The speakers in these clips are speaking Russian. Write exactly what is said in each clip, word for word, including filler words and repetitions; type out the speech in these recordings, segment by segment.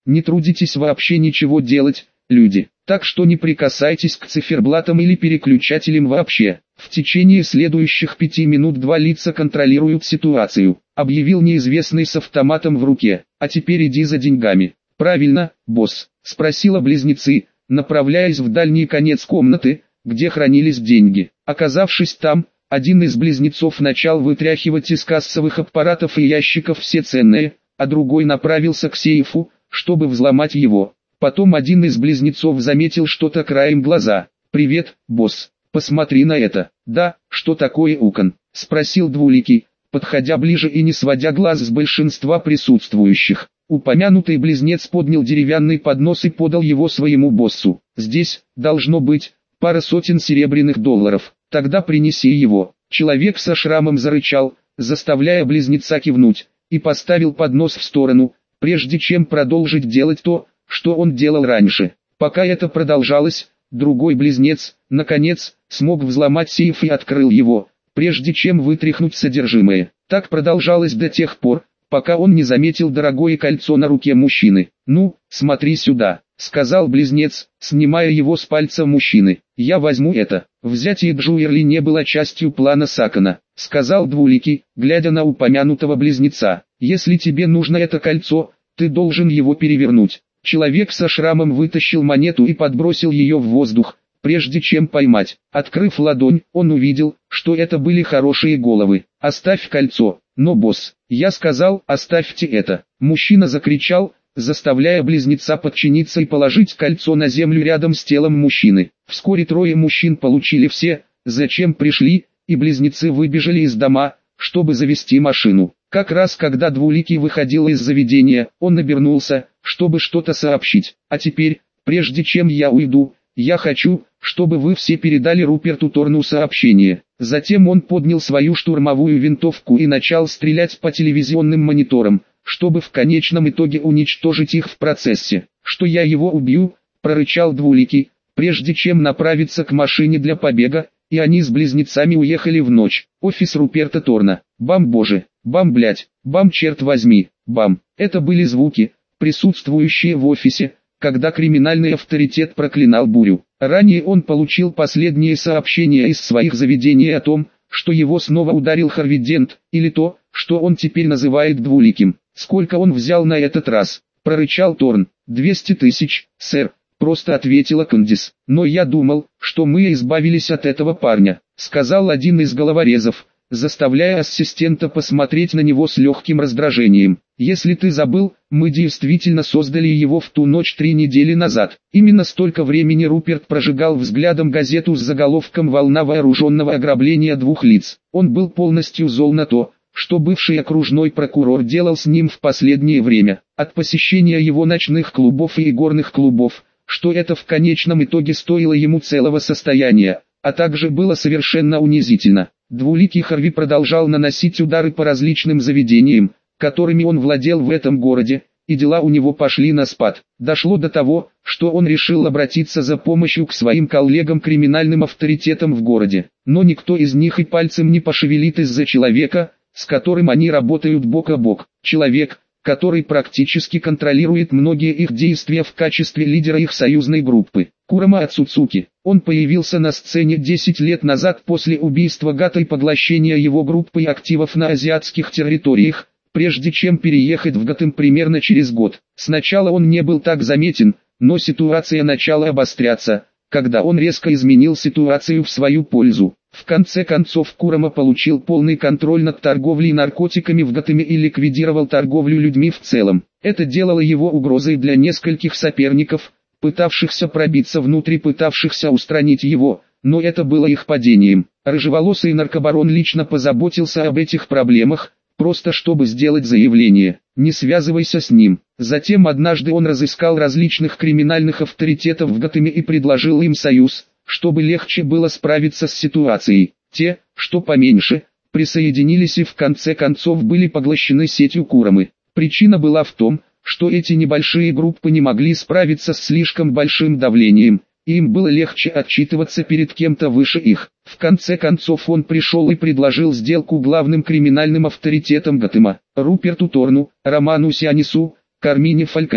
не трудитесь вообще ничего делать, люди. Так что не прикасайтесь к циферблатам или переключателям вообще. В течение следующих пяти минут два лица контролируют ситуацию, объявил неизвестный с автоматом в руке. А теперь иди за деньгами. Правильно, босс, спросила близнецы, направляясь в дальний конец комнаты, где хранились деньги. Оказавшись там, один из близнецов начал вытряхивать из кассовых аппаратов и ящиков все ценные, а другой направился к сейфу, чтобы взломать его. Потом один из близнецов заметил что-то краем глаза. «Привет, босс, посмотри на это». «Да, что такое, Укон?» – спросил Двуликий, подходя ближе и не сводя глаз с большинства присутствующих. Упомянутый близнец поднял деревянный поднос и подал его своему боссу. «Здесь, должно быть, пара сотен серебряных долларов. Тогда принеси его». Человек со шрамом зарычал, заставляя близнеца кивнуть, и поставил поднос в сторону, прежде чем продолжить делать то, что он делал раньше. Пока это продолжалось, другой близнец, наконец, смог взломать сейф и открыл его, прежде чем вытряхнуть содержимое. Так продолжалось до тех пор, пока он не заметил дорогое кольцо на руке мужчины. «Ну, смотри сюда», — сказал близнец, снимая его с пальца мужчины. «Я возьму это». Взятие Джуэрли не было частью плана Сакана, сказал Двуликий, глядя на упомянутого близнеца. «Если тебе нужно это кольцо, ты должен его перевернуть». Человек со шрамом вытащил монету и подбросил ее в воздух, прежде чем поймать. Открыв ладонь, он увидел, что это были хорошие головы. «Оставь кольцо». «Но, босс, я сказал, оставьте это». Мужчина закричал, заставляя близнеца подчиниться и положить кольцо на землю рядом с телом мужчины. Вскоре трое мужчин получили все, зачем пришли, и близнецы выбежали из дома, чтобы завести машину. Как раз когда Двуликий выходил из заведения, он обернулся, чтобы что-то сообщить. «А теперь, прежде чем я уйду, я хочу, чтобы вы все передали Руперту Торну сообщение». Затем он поднял свою штурмовую винтовку и начал стрелять по телевизионным мониторам, чтобы в конечном итоге уничтожить их в процессе. «Что я его убью?» – прорычал Двуликий, прежде чем направиться к машине для побега, и они с близнецами уехали в ночь. Офис Руперта Торна. Бам боже, бам блять, бам черт возьми, бам. Это были звуки, присутствующие в офисе, когда криминальный авторитет проклинал бурю. Ранее он получил последние сообщения из своих заведений о том, что его снова ударил Харви Дент, или то, что он теперь называет Двуликим. «Сколько он взял на этот раз?» – прорычал Торн. «двести тысяч, сэр», – просто ответила Кандис. «Но я думал, что мы избавились от этого парня», – сказал один из головорезов, заставляя ассистента посмотреть на него с легким раздражением. «Если ты забыл, мы действительно создали его в ту ночь три недели назад». Именно столько времени Руперт прожигал взглядом газету с заголовком «Волна вооруженного ограбления двух лиц». Он был полностью зол на то, что бывший окружной прокурор делал с ним в последнее время. От посещения его ночных клубов и игорных клубов, что это в конечном итоге стоило ему целого состояния, а также было совершенно унизительно. Двуликий Харви продолжал наносить удары по различным заведениям, которыми он владел в этом городе, и дела у него пошли на спад. Дошло до того, что он решил обратиться за помощью к своим коллегам-криминальным авторитетам в городе. Но никто из них и пальцем не пошевелит из-за человека, с которым они работают бок о бок. Человек, который практически контролирует многие их действия в качестве лидера их союзной группы. Курама Ацуцуки. Он появился на сцене десять лет назад после убийства Гата и поглощения его группой активов на азиатских территориях, прежде чем переехать в Готэм примерно через год. Сначала он не был так заметен, но ситуация начала обостряться, когда он резко изменил ситуацию в свою пользу. В конце концов Курама получил полный контроль над торговлей наркотиками в Готэме и ликвидировал торговлю людьми в целом. Это делало его угрозой для нескольких соперников, пытавшихся пробиться внутрь и пытавшихся устранить его, но это было их падением. Рыжеволосый наркобарон лично позаботился об этих проблемах, просто чтобы сделать заявление: «Не связывайся с ним». Затем однажды он разыскал различных криминальных авторитетов в Готэме и предложил им союз, чтобы легче было справиться с ситуацией. Те, что поменьше, присоединились и в конце концов были поглощены сетью Курамы. Причина была в том, что эти небольшие группы не могли справиться с слишком большим давлением, и им было легче отчитываться перед кем-то выше их. В конце концов он пришел и предложил сделку главным криминальным авторитетам Готэма, Руперту Торну, Роману Сианису, Кармине Фальконе,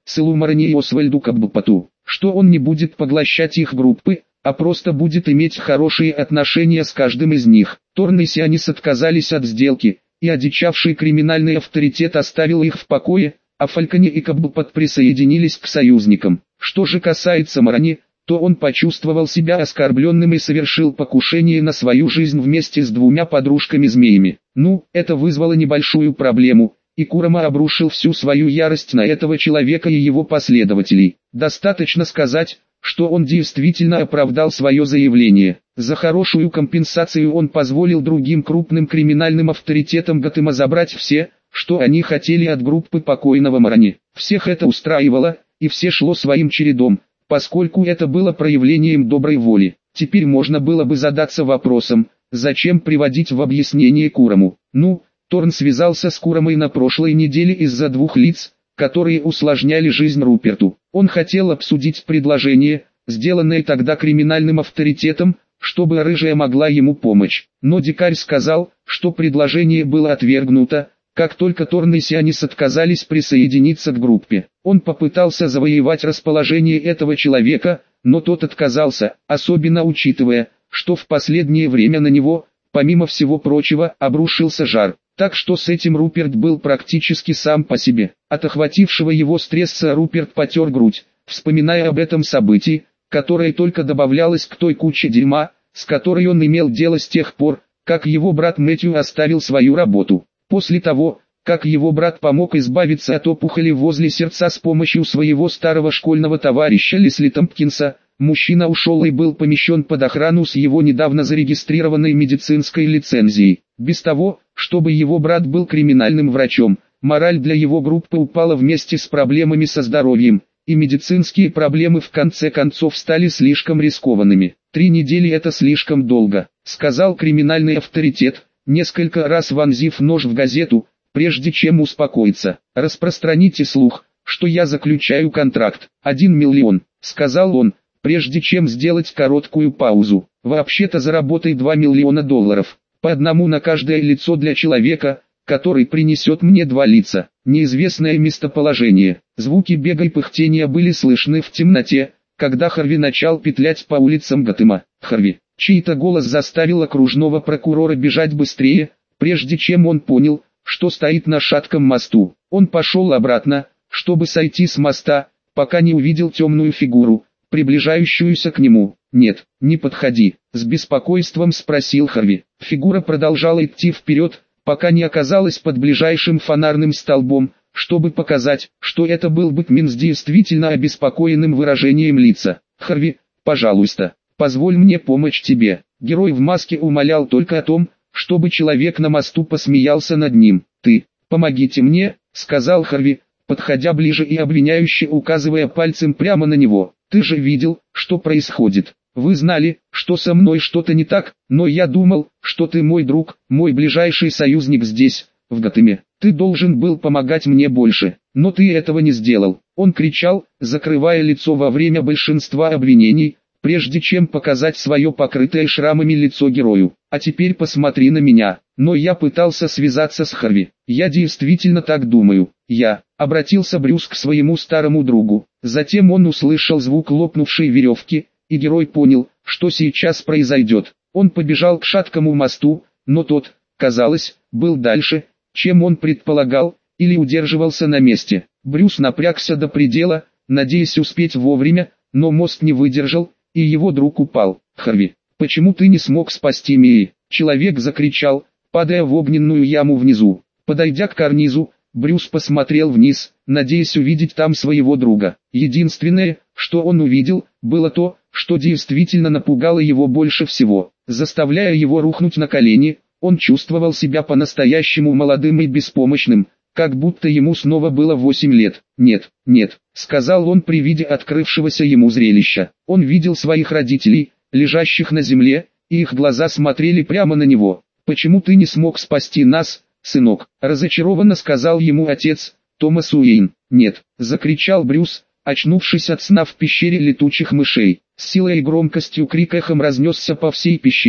Силумарани и Освальду Каббупату, что он не будет поглощать их группы, а просто будет иметь хорошие отношения с каждым из них. Торн и Сианис отказались от сделки, и одичавший криминальный авторитет оставил их в покое, а Фальконе и Каббупат присоединились к союзникам. Что же касается Марани, то он почувствовал себя оскорбленным и совершил покушение на свою жизнь вместе с двумя подружками-змеями. Ну, это вызвало небольшую проблему, и Курама обрушил всю свою ярость на этого человека и его последователей. Достаточно сказать, что он действительно оправдал свое заявление. За хорошую компенсацию он позволил другим крупным криминальным авторитетам Готэма забрать все, что они хотели от группы покойного Марани. Всех это устраивало, и все шло своим чередом, поскольку это было проявлением доброй воли. Теперь можно было бы задаться вопросом, зачем приводить в объяснение Кураму. Ну, Торн связался с Курамой на прошлой неделе из-за двух лиц, которые усложняли жизнь Руперту. Он хотел обсудить предложение, сделанное тогда криминальным авторитетом, чтобы Рыжая могла ему помочь. Но дикарь сказал, что предложение было отвергнуто, как только Торн и Сианис отказались присоединиться к группе. Он попытался завоевать расположение этого человека, но тот отказался, особенно учитывая, что в последнее время на него, помимо всего прочего, обрушился жар. Так что с этим Руперт был практически сам по себе. От охватившего его стресса Руперт потер грудь, вспоминая об этом событии, которое только добавлялось к той куче дерьма, с которой он имел дело с тех пор, как его брат Мэтью оставил свою работу. После того, как его брат помог избавиться от опухоли возле сердца с помощью своего старого школьного товарища Лесли Томпкинса, мужчина ушел и был помещен под охрану с его недавно зарегистрированной медицинской лицензией. Без того, чтобы его брат был криминальным врачом, мораль для его группы упала вместе с проблемами со здоровьем, и медицинские проблемы в конце концов стали слишком рискованными. «Три недели это слишком долго», — сказал криминальный авторитет, несколько раз вонзив нож в газету, прежде чем успокоиться. «Распространите слух, что я заключаю контракт. Один миллион», — сказал он, прежде чем сделать короткую паузу. «Вообще-то заработай два миллиона долларов. По одному на каждое лицо для человека, который принесет мне два лица». Неизвестное местоположение. Звуки бега и пыхтения были слышны в темноте, когда Харви начал петлять по улицам Готэма. Харви. Чей-то голос заставил окружного прокурора бежать быстрее, прежде чем он понял, что стоит на шатком мосту. Он пошел обратно, чтобы сойти с моста, пока не увидел темную фигуру, приближающуюся к нему. «Нет, не подходи», — с беспокойством спросил Харви. Фигура продолжала идти вперед, пока не оказалась под ближайшим фонарным столбом, чтобы показать, что это был Бэтмен с действительно обеспокоенным выражением лица. «Харви, пожалуйста, позволь мне помочь тебе». Герой в маске умолял только о том, чтобы человек на мосту посмеялся над ним. «Ты, помогите мне», — сказал Харви, подходя ближе и обвиняюще указывая пальцем прямо на него. «Ты же видел, что происходит. Вы знали, что со мной что-то не так, но я думал, что ты мой друг, мой ближайший союзник здесь, в Готэме. Ты должен был помогать мне больше, но ты этого не сделал». Он кричал, закрывая лицо во время большинства обвинений, прежде чем показать свое покрытое шрамами лицо герою. «А теперь посмотри на меня». Но я пытался связаться с Харви. «Я действительно так думаю. Я...» Обратился Брюс к своему старому другу. Затем он услышал звук лопнувшей веревки, и герой понял, что сейчас произойдет. Он побежал к шаткому мосту, но тот, казалось, был дальше, чем он предполагал, или удерживался на месте. Брюс напрягся до предела, надеясь успеть вовремя, но мост не выдержал, и его друг упал. «Харви, почему ты не смог спасти Мии?» Человек закричал, падая в огненную яму внизу. Подойдя к карнизу, Брюс посмотрел вниз, надеясь увидеть там своего друга. Единственное, что он увидел, было то, что действительно напугало его больше всего. Заставляя его рухнуть на колени, он чувствовал себя по-настоящему молодым и беспомощным, как будто ему снова было восемь лет. «Нет, нет», — сказал он при виде открывшегося ему зрелища. Он видел своих родителей, лежащих на земле, и их глаза смотрели прямо на него. «Почему ты не смог спасти нас, сынок?» — разочарованно сказал ему отец, Томас Уэйн. «Нет», — закричал Брюс, очнувшись от сна в пещере летучих мышей. С силой и громкостью крик эхом разнесся по всей пещере,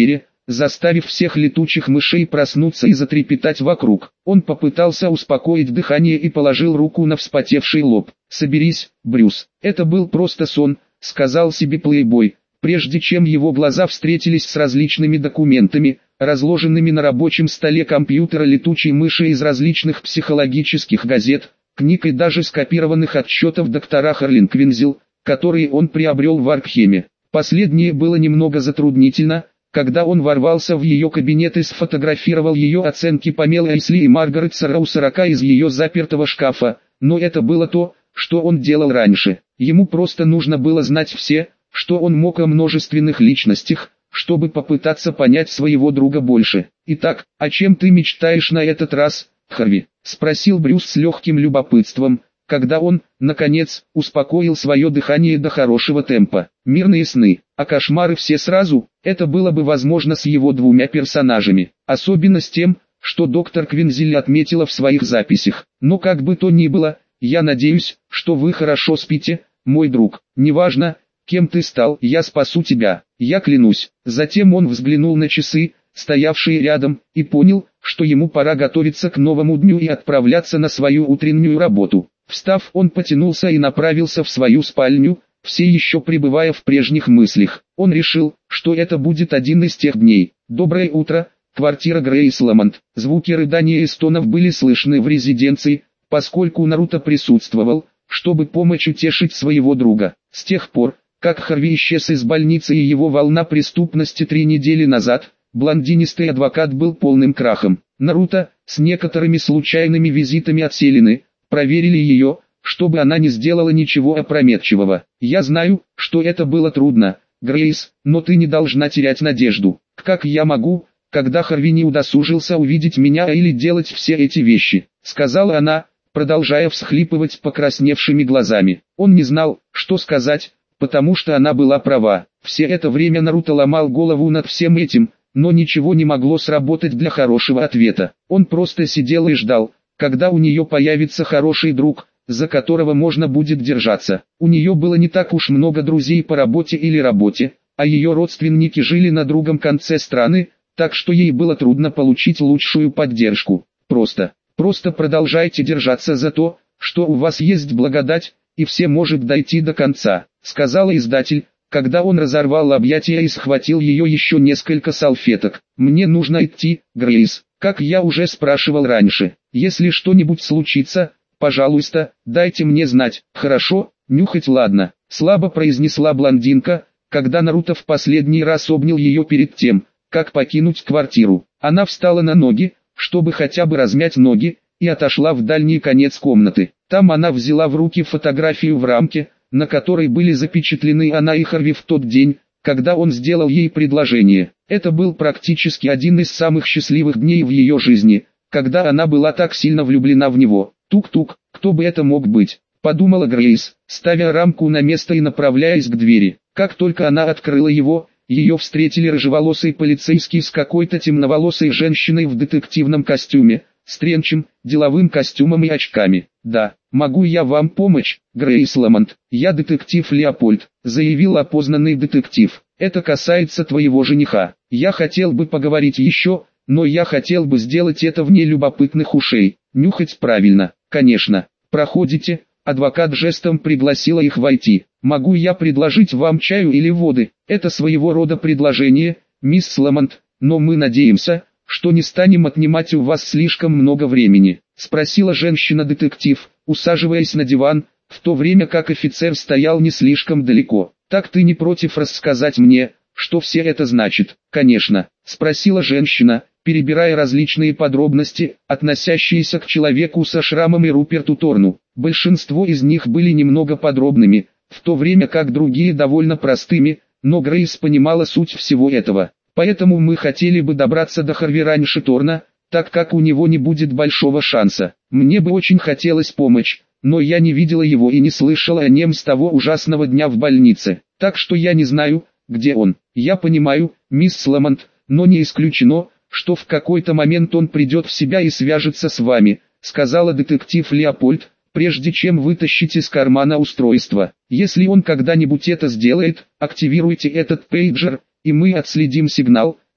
заставив всех летучих мышей проснуться и затрепетать вокруг. Он попытался успокоить дыхание и положил руку на вспотевший лоб. «Соберись, Брюс, это был просто сон», — сказал себе плейбой, прежде чем его глаза встретились с различными документами, разложенными на рабочем столе компьютера летучей мыши из различных психологических газет, книг и даже скопированных отчетов доктора Харлин Квинзил, которые он приобрел в Аркхеме. Последнее было немного затруднительно, когда он ворвался в ее кабинет и сфотографировал ее оценки по Мел Эйсли и Маргарет Саррау сорока из ее запертого шкафа, но это было то, что он делал раньше. Ему просто нужно было знать все, что он мог о множественных личностях, чтобы попытаться понять своего друга больше. «Итак, о чем ты мечтаешь на этот раз, Харви?» — спросил Брюс с легким любопытством, когда он, наконец, успокоил свое дыхание до хорошего темпа. Мирные сны, а кошмары все сразу, это было бы возможно с его двумя персонажами, особенно с тем, что доктор Квинзиль отметила в своих записях. Но как бы то ни было, я надеюсь, что вы хорошо спите, мой друг. Неважно, кем ты стал, я спасу тебя, я клянусь. Затем он взглянул на часы, стоявшие рядом, и понял, что ему пора готовиться к новому дню и отправляться на свою утреннюю работу. Встав, он потянулся и направился в свою спальню, все еще пребывая в прежних мыслях. Он решил, что это будет один из тех дней. «Доброе утро, квартира Грейс Ламонт». Звуки рыдания и стонов были слышны в резиденции, поскольку Наруто присутствовал, чтобы помочь утешить своего друга. С тех пор, как Харви исчез из больницы и его волна преступности три недели назад, блондинистый адвокат был полным крахом. Наруто, с некоторыми случайными визитами от Селины, проверили ее, чтобы она не сделала ничего опрометчивого. «Я знаю, что это было трудно, Грейс, но ты не должна терять надежду. Как я могу, когда Харви не удосужился увидеть меня или делать все эти вещи?» — сказала она, продолжая всхлипывать покрасневшими глазами. Он не знал, что сказать, потому что она была права. Все это время Наруто ломал голову над всем этим, но ничего не могло сработать для хорошего ответа. Он просто сидел и ждал, когда у нее появится хороший друг, за которого можно будет держаться. У нее было не так уж много друзей по работе или работе, а ее родственники жили на другом конце страны, так что ей было трудно получить лучшую поддержку. Просто, просто продолжайте держаться за то, что у вас есть благодать, и все может дойти до конца, сказал издатель, когда он разорвал объятия и схватил ее еще несколько салфеток. «Мне нужно идти, Грейс, как я уже спрашивал раньше. Если что-нибудь случится, пожалуйста, дайте мне знать». «Хорошо, нюхать ладно», — слабо произнесла блондинка, когда Наруто в последний раз обнял ее перед тем, как покинуть квартиру. Она встала на ноги, чтобы хотя бы размять ноги, и отошла в дальний конец комнаты. Там она взяла в руки фотографию в рамке, на которой были запечатлены она и Харви в тот день, когда он сделал ей предложение. Это был практически один из самых счастливых дней в ее жизни, когда она была так сильно влюблена в него. «Тук-тук, кто бы это мог быть?» — подумала Грейс, ставя рамку на место и направляясь к двери. Как только она открыла его, ее встретили рыжеволосый полицейский с какой-то темноволосой женщиной в детективном костюме, с тренчем, деловым костюмом и очками. «Да, могу я вам помочь, Грейс Ламонт?» «Я детектив Леопольд», — заявил опознанный детектив. «Это касается твоего жениха. Я хотел бы поговорить еще, но я хотел бы сделать это вне любопытных ушей». «Нюхать правильно, конечно. Проходите». Адвокат жестом пригласила их войти. «Могу я предложить вам чаю или воды?» «Это своего рода предложение, мисс Ламонт, но мы надеемся, что не станем отнимать у вас слишком много времени», — спросила женщина-детектив, усаживаясь на диван, в то время как офицер стоял не слишком далеко. «Так ты не против рассказать мне, что все это значит?» «Конечно», — спросила женщина, перебирая различные подробности, относящиеся к человеку со шрамом и Руперту Торну. Большинство из них были немного подробными, в то время как другие довольно простыми, но Грейс понимала суть всего этого. «Поэтому мы хотели бы добраться до Харви раньше Торна, так как у него не будет большого шанса. Мне бы очень хотелось помочь, но я не видела его и не слышала о нем с того ужасного дня в больнице, так что я не знаю, где он. Я понимаю, мисс Ламонт, но не исключено, что в какой-то момент он придет в себя и свяжется с вами», — сказала детектив Леопольд, прежде чем вытащить из кармана устройство. «Если он когда-нибудь это сделает, активируйте этот пейджер, и мы отследим сигнал,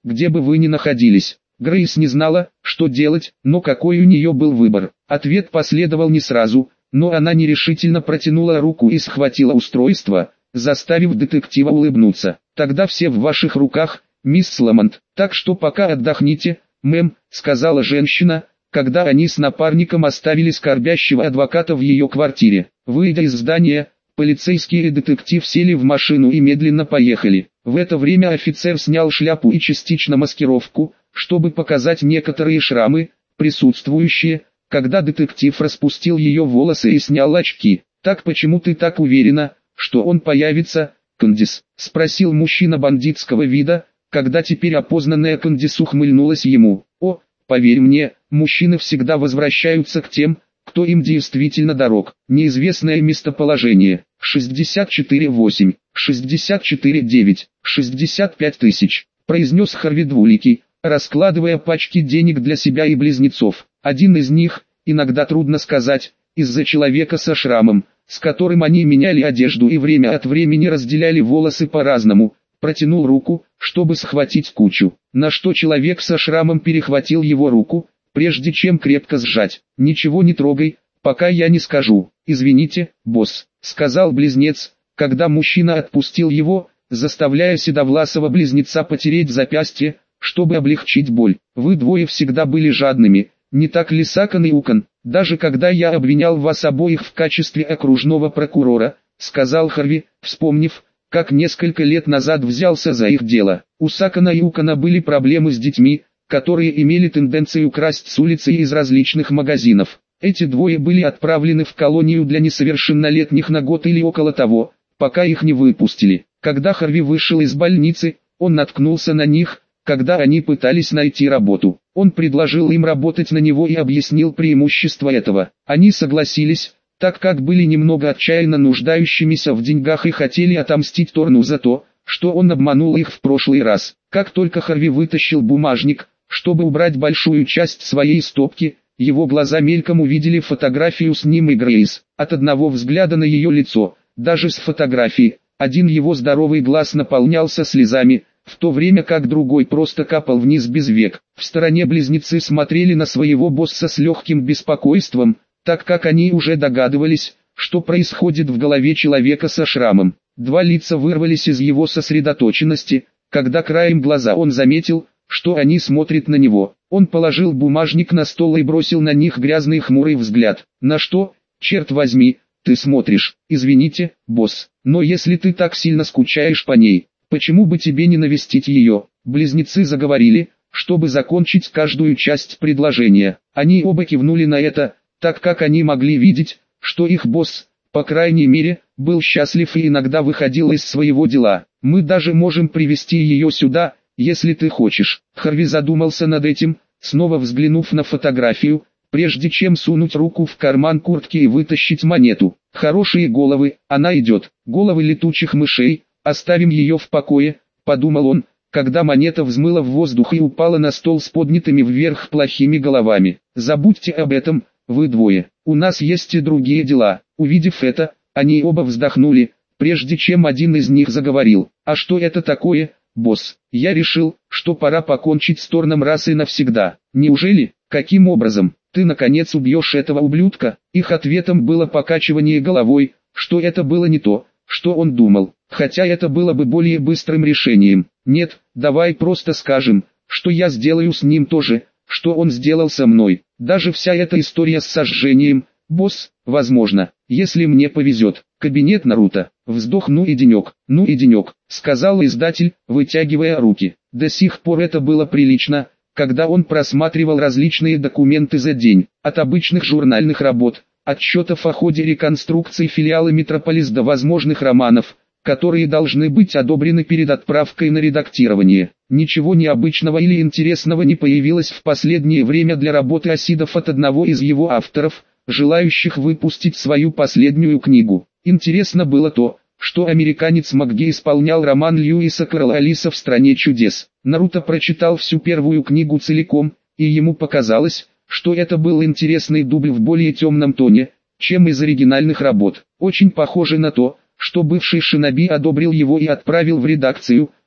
где бы вы ни находились. Грейс не знала, что делать, но какой у нее был выбор. Ответ последовал не сразу, но она нерешительно протянула руку и схватила устройство, заставив детектива улыбнуться. «Тогда все в ваших руках, мисс Ламонт, так что пока отдохните, мэм», — сказала женщина, когда они с напарником оставили скорбящего адвоката в ее квартире. Выйдя из здания, полицейский и детектив сели в машину и медленно поехали. В это время офицер снял шляпу и частично маскировку, чтобы показать некоторые шрамы, присутствующие, когда детектив распустил ее волосы и снял очки. «Так почему ты так уверена, что он появится, Кандис?» — спросил мужчина бандитского вида, когда теперь опознанная Кандис ухмыльнулась ему. «О, поверь мне, мужчины всегда возвращаются к тем, кто им действительно дорог». Неизвестное местоположение. шестьдесят четыре восемь, шестьдесят четыре девять, шестьдесят пять тысяч, произнес Харви двуликий, раскладывая пачки денег для себя и близнецов. Один из них, иногда трудно сказать, из-за человека со шрамом, с которым они меняли одежду и время от времени разделяли волосы по-разному, протянул руку, чтобы схватить кучу, на что человек со шрамом перехватил его руку, прежде чем крепко сжать. «Ничего не трогай, пока я не скажу». «Извините, босс», — сказал близнец, когда мужчина отпустил его, заставляя седовласого близнеца потереть запястье, чтобы облегчить боль. «Вы двое всегда были жадными, не так ли, Сакан и Укан, даже когда я обвинял вас обоих в качестве окружного прокурора», — сказал Харви, вспомнив, как несколько лет назад взялся за их дело. У Сакана и Укана были проблемы с детьми, которые имели тенденцию красть с улицы и из различных магазинов. Эти двое были отправлены в колонию для несовершеннолетних на год или около того, пока их не выпустили. Когда Харви вышел из больницы, он наткнулся на них, когда они пытались найти работу. Он предложил им работать на него и объяснил преимущества этого. Они согласились, так как были немного отчаянно нуждающимися в деньгах и хотели отомстить Торну за то, что он обманул их в прошлый раз. Как только Харви вытащил бумажник, чтобы убрать большую часть своей стопки, его глаза мельком увидели фотографию с ним и Грейс. От одного взгляда на ее лицо, даже с фотографии, один его здоровый глаз наполнялся слезами, в то время как другой просто капал вниз без век. В стороне близнецы смотрели на своего босса с легким беспокойством, так как они уже догадывались, что происходит в голове человека со шрамом. Два лица вырвались из его сосредоточенности, когда краем глаза он заметил, что они смотрят на него. Он положил бумажник на стол и бросил на них грязный хмурый взгляд. «На что, черт возьми, ты смотришь? Извините, босс, но если ты так сильно скучаешь по ней, почему бы тебе не навестить ее?» Близнецы заговорили, чтобы закончить каждую часть предложения. Они оба кивнули на это, так как они могли видеть, что их босс, по крайней мере, был счастлив и иногда выходил из своего дела. «Мы даже можем привести ее сюда, если ты хочешь». Харви задумался над этим, снова взглянув на фотографию, прежде чем сунуть руку в карман куртки и вытащить монету. «Хорошие головы, она идет, головы летучих мышей, оставим ее в покое», — подумал он, когда монета взмыла в воздух и упала на стол с поднятыми вверх плохими головами. «Забудьте об этом, вы двое, у нас есть и другие дела». Увидев это, они оба вздохнули, прежде чем один из них заговорил. «А что это такое, босс?» «Я решил, что пора покончить с Торном раз и навсегда». «Неужели? Каким образом? Ты наконец убьешь этого ублюдка?» Их ответом было покачивание головой, что это было не то, что он думал, хотя это было бы более быстрым решением. «Нет, давай просто скажем, что я сделаю с ним то же, что он сделал со мной. Даже вся эта история с сожжением, босс, возможно, если мне повезет». «Кабинет Наруто». «Вздох, ну и денек, ну и денек», — сказал издатель, вытягивая руки. До сих пор это было прилично, когда он просматривал различные документы за день, от обычных журнальных работ, отчетов о ходе реконструкции филиала Метрополис до возможных романов, которые должны быть одобрены перед отправкой на редактирование. Ничего необычного или интересного не появилось в последнее время для работы Асидов от одного из его авторов, желающих выпустить свою последнюю книгу. Интересно было то, что американец МакГи исполнял роман Льюиса Кэрролла «Алиса в стране чудес». Наруто прочитал всю первую книгу целиком, и ему показалось, что это был интересный дубль в более темном тоне, чем из оригинальных работ. Очень похоже на то, что бывший шиноби одобрил его и отправил в редакцию,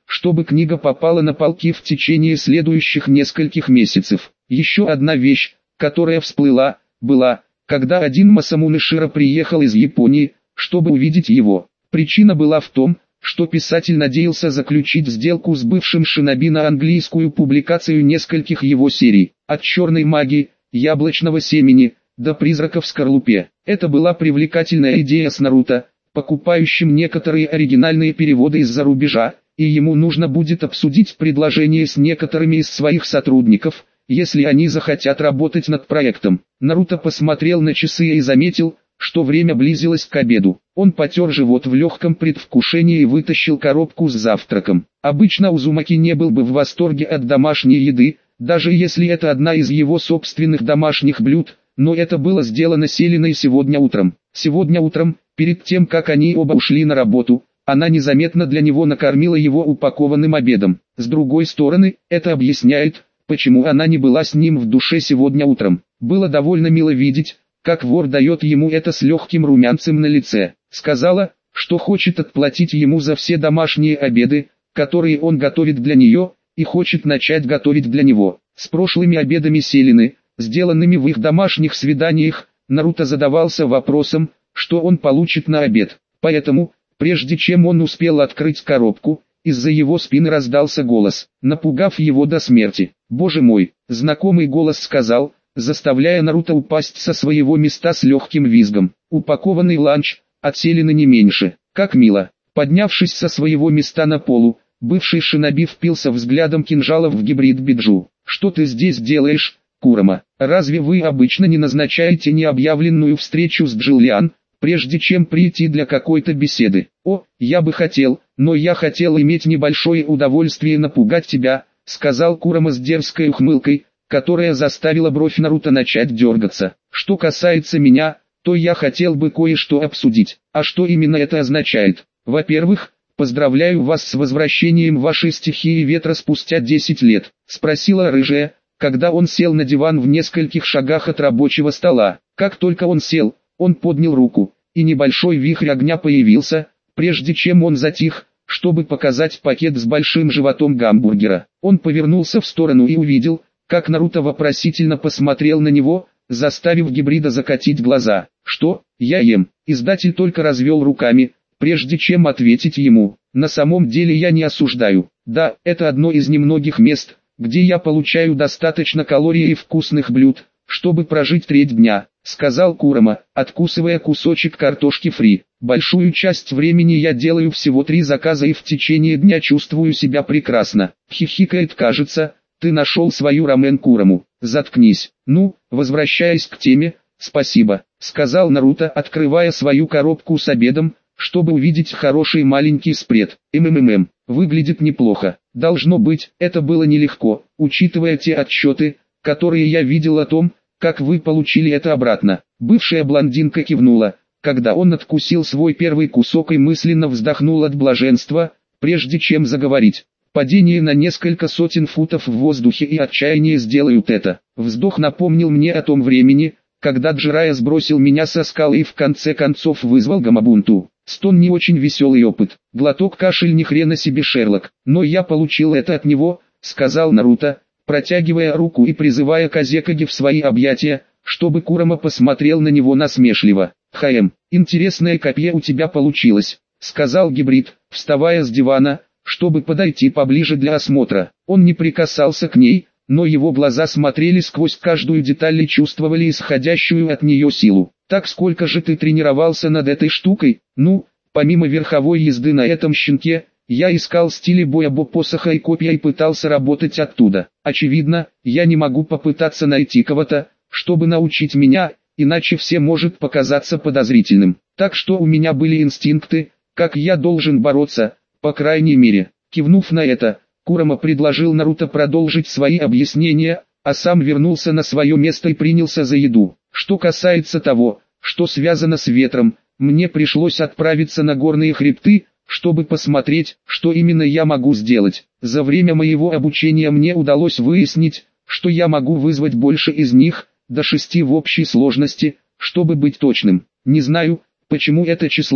чтобы книга попала на полки в течение следующих нескольких месяцев. Еще одна вещь, которая всплыла, была, когда один Масамуне Широ приехал из Японии, чтобы увидеть его. Причина была в том, что писатель надеялся заключить сделку с бывшим шиноби на английскую публикацию нескольких его серий, от черной магии, яблочного семени, до призрака в скорлупе. Это была привлекательная идея с Наруто, покупающим некоторые оригинальные переводы из-за рубежа, и ему нужно будет обсудить предложение с некоторыми из своих сотрудников, если они захотят работать над проектом. Наруто посмотрел на часы и заметил, что время близилось к обеду. Он потер живот в легком предвкушении и вытащил коробку с завтраком. Обычно Узумаки не был бы в восторге от домашней еды, даже если это одна из его собственных домашних блюд, но это было сделано Селиной сегодня утром. Сегодня утром, перед тем как они оба ушли на работу, она незаметно для него накормила его упакованным обедом. С другой стороны, это объясняет, почему она не была с ним в душе сегодня утром. Было довольно мило видеть, как вор дает ему это с легким румянцем на лице. Сказала, что хочет отплатить ему за все домашние обеды, которые он готовит для нее, и хочет начать готовить для него. С прошлыми обедами Селины, сделанными в их домашних свиданиях, Наруто задавался вопросом, что он получит на обед. Поэтому, прежде чем он успел открыть коробку, из-за его спины раздался голос, напугав его до смерти. «Боже мой!» — знакомый голос сказал, заставляя Наруто упасть со своего места с легким визгом. Упакованный ланч, от Селины не меньше. Как мило. Поднявшись со своего места на полу, бывший шиноби впился взглядом кинжала в гибрид Биджу. «Что ты здесь делаешь, Курама? Разве вы обычно не назначаете необъявленную встречу с Джиллиан, прежде чем прийти для какой-то беседы?» «О, я бы хотел, но я хотел иметь небольшое удовольствие напугать тебя», — сказал Курама с дерзкой ухмылкой, которая заставила бровь Наруто начать дергаться. «Что касается меня, то я хотел бы кое-что обсудить. А что именно это означает? Во-первых, поздравляю вас с возвращением вашей стихии ветра спустя десять лет», — спросила рыжая, когда он сел на диван в нескольких шагах от рабочего стола. Как только он сел, он поднял руку, и небольшой вихрь огня появился, прежде чем он затих, чтобы показать пакет с большим животом гамбургера. Он повернулся в сторону и увидел, как Наруто вопросительно посмотрел на него, заставив гибрида закатить глаза. «Что, я ем?» Издатель только развел руками, прежде чем ответить ему. «На самом деле я не осуждаю. Да, это одно из немногих мест, где я получаю достаточно калорий и вкусных блюд, чтобы прожить треть дня», — сказал Курама, откусывая кусочек картошки фри. «Большую часть времени я делаю всего три заказа и в течение дня чувствую себя прекрасно». Хихикает, кажется. «Ты нашел свою рамен Кураму. Заткнись». «Ну, возвращаясь к теме, спасибо», — сказал Наруто, открывая свою коробку с обедом, чтобы увидеть хороший маленький спред. «МММ, выглядит неплохо. Должно быть, это было нелегко, учитывая те отчеты, которые я видел о том, как вы получили это обратно». Бывшая блондинка кивнула, когда он откусил свой первый кусок и мысленно вздохнул от блаженства, прежде чем заговорить. Падение на несколько сотен футов в воздухе и отчаяние сделают это. Вздох напомнил мне о том времени, когда Джирайя сбросил меня со скалы и в конце концов вызвал Гамабунту. Стон не очень веселый опыт. Глоток кашель ни хрена себе, Шерлок. Но я получил это от него, сказал Наруто, протягивая руку и призывая Казекаги в свои объятия, чтобы Курама посмотрел на него насмешливо. «Хаэм, интересное копье у тебя получилось», сказал гибрид, вставая с дивана, чтобы подойти поближе для осмотра. Он не прикасался к ней, но его глаза смотрели сквозь каждую деталь и чувствовали исходящую от нее силу. «Так сколько же ты тренировался над этой штукой?» «Ну, помимо верховой езды на этом щенке, я искал стили боя бо-посоха и копья и пытался работать оттуда. Очевидно, я не могу попытаться найти кого-то, чтобы научить меня, иначе все может показаться подозрительным. Так что у меня были инстинкты, как я должен бороться, по крайней мере». Кивнув на это, Курама предложил Наруто продолжить свои объяснения, а сам вернулся на свое место и принялся за еду. «Что касается того, что связано с ветром, мне пришлось отправиться на горные хребты, чтобы посмотреть, что именно я могу сделать. За время моего обучения мне удалось выяснить, что я могу вызвать больше из них, до шести в общей сложности, чтобы быть точным. Не знаю, почему это число,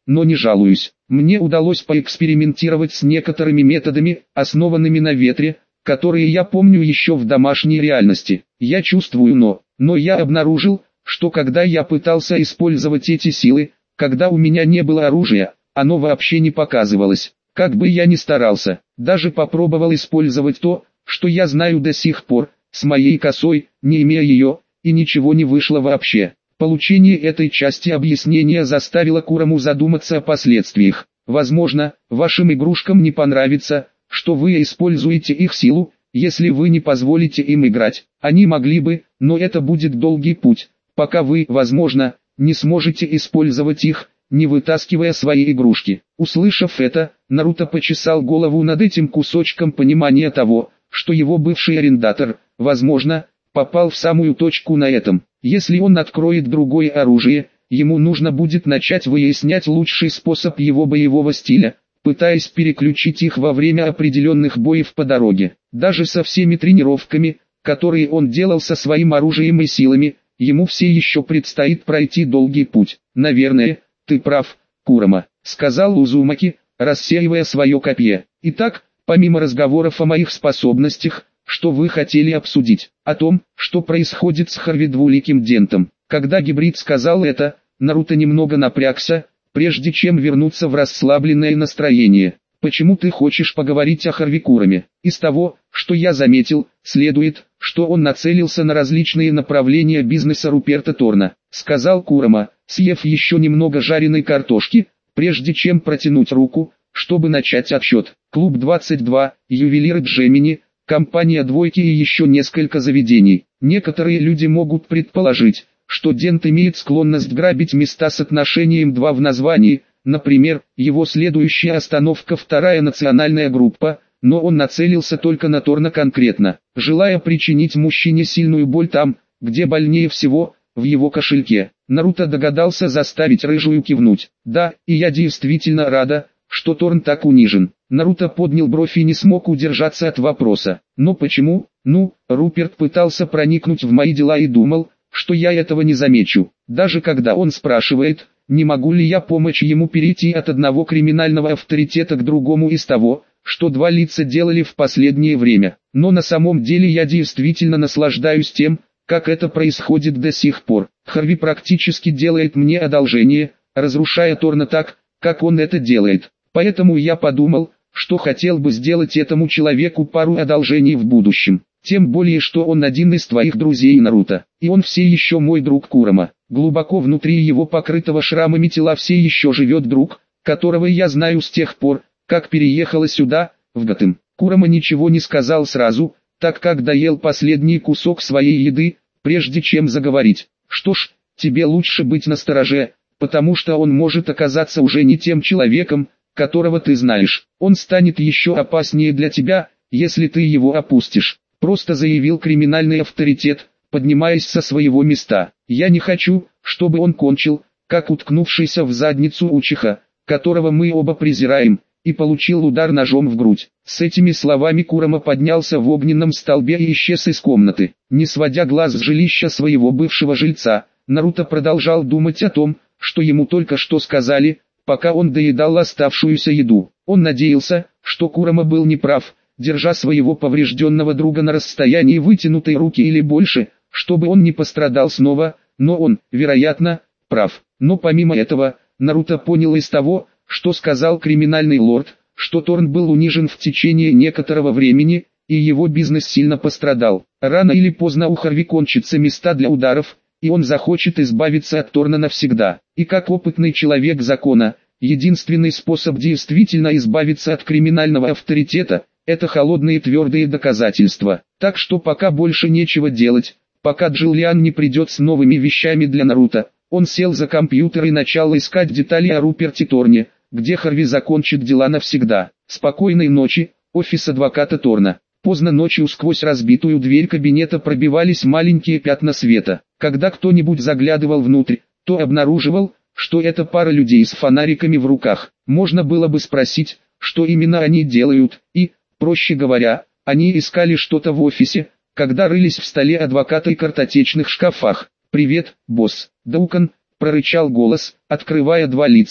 но не жалуюсь. Мне удалось поэкспериментировать с некоторыми методами, основанными на ветре, которые я помню еще в домашней реальности. Я чувствую но, но я обнаружил, что когда я пытался использовать эти силы, когда у меня не было оружия, оно вообще не показывалось. Как бы я ни старался, даже попробовал использовать то, что я знаю до сих пор, с моей косой, не имея ее, и ничего не вышло вообще. Получение этой части объяснения заставило Кураму задуматься о последствиях. Возможно, вашим игрушкам не понравится, что вы используете их силу, если вы не позволите им играть. Они могли бы, но это будет долгий путь, пока вы, возможно, не сможете использовать их, не вытаскивая свои игрушки. Услышав это, Наруто почесал голову над этим кусочком понимания того, что его бывший арендатор, возможно, попал в самую точку на этом. Если он откроет другое оружие, ему нужно будет начать выяснять лучший способ его боевого стиля, пытаясь переключить их во время определенных боев по дороге. Даже со всеми тренировками, которые он делал со своим оружием и силами, ему все еще предстоит пройти долгий путь. «Наверное, ты прав, Курама», — сказал Узумаки, рассеивая свое копье. «Итак, помимо разговоров о моих способностях, что вы хотели обсудить? О том, что происходит с Харви двуликим Дентом». Когда гибрид сказал это, Наруто немного напрягся, прежде чем вернуться в расслабленное настроение. «Почему ты хочешь поговорить о Харви Кураме? Из того, что я заметил, следует, что он нацелился на различные направления бизнеса Руперта Торна», — сказал Курама, съев еще немного жареной картошки, прежде чем протянуть руку, чтобы начать отсчет. Клуб двадцать два, ювелиры Джемини, компания Двойки и еще несколько заведений. Некоторые люди могут предположить, что Дент имеет склонность грабить места с отношением два в названии, например, его следующая остановка вторая национальная группа, но он нацелился только на Торна конкретно, желая причинить мужчине сильную боль там, где больнее всего, в его кошельке. Наруто догадался заставить Рыжую кивнуть. «Да, и я действительно рада, что Торн так унижен». Наруто поднял бровь и не смог удержаться от вопроса. «Но почему? Ну, Руперт пытался проникнуть в мои дела и думал, что я этого не замечу. Даже когда он спрашивает, не могу ли я помочь ему перейти от одного криминального авторитета к другому из того, что два лица делали в последнее время. Но на самом деле я действительно наслаждаюсь тем, как это происходит до сих пор. Харви практически делает мне одолжение, разрушая Торна так, как он это делает. Поэтому я подумал, что хотел бы сделать этому человеку пару одолжений в будущем. Тем более, что он один из твоих друзей, Наруто. И он все еще мой друг Курама. Глубоко внутри его покрытого шрамами тела все еще живет друг, которого я знаю с тех пор, как переехала сюда, в Готэм». Курама ничего не сказал сразу, так как доел последний кусок своей еды, прежде чем заговорить. «Что ж, тебе лучше быть настороже, потому что он может оказаться уже не тем человеком, которого ты знаешь. Он станет еще опаснее для тебя, если ты его опустишь», — просто заявил криминальный авторитет, поднимаясь со своего места. «Я не хочу, чтобы он кончил, как уткнувшийся в задницу учиха, которого мы оба презираем, и получил удар ножом в грудь». С этими словами Курама поднялся в огненном столбе и исчез из комнаты. Не сводя глаз с жилища своего бывшего жильца, Наруто продолжал думать о том, что ему только что сказали, пока он доедал оставшуюся еду. Он надеялся, что Курама был неправ, держа своего поврежденного друга на расстоянии вытянутой руки или больше, чтобы он не пострадал снова, но он, вероятно, прав. Но помимо этого, Наруто понял из того, что сказал криминальный лорд, что Торн был унижен в течение некоторого времени, и его бизнес сильно пострадал. Рано или поздно у Харви кончатся места для ударов, и он захочет избавиться от Торна навсегда. И как опытный человек закона, единственный способ действительно избавиться от криминального авторитета – это холодные твердые доказательства. Так что пока больше нечего делать, пока Джулиан не придет с новыми вещами для Наруто, он сел за компьютер и начал искать детали о Руперте Торне, где Харви закончит дела навсегда. Спокойной ночи, офис адвоката Торна. Поздно ночью сквозь разбитую дверь кабинета пробивались маленькие пятна света. Когда кто-нибудь заглядывал внутрь, то обнаруживал, что это пара людей с фонариками в руках. Можно было бы спросить, что именно они делают, и, проще говоря, они искали что-то в офисе, когда рылись в столе адвоката и картотечных шкафах. «Привет, босс!» «Даукан!» — прорычал голос, открывая два лица.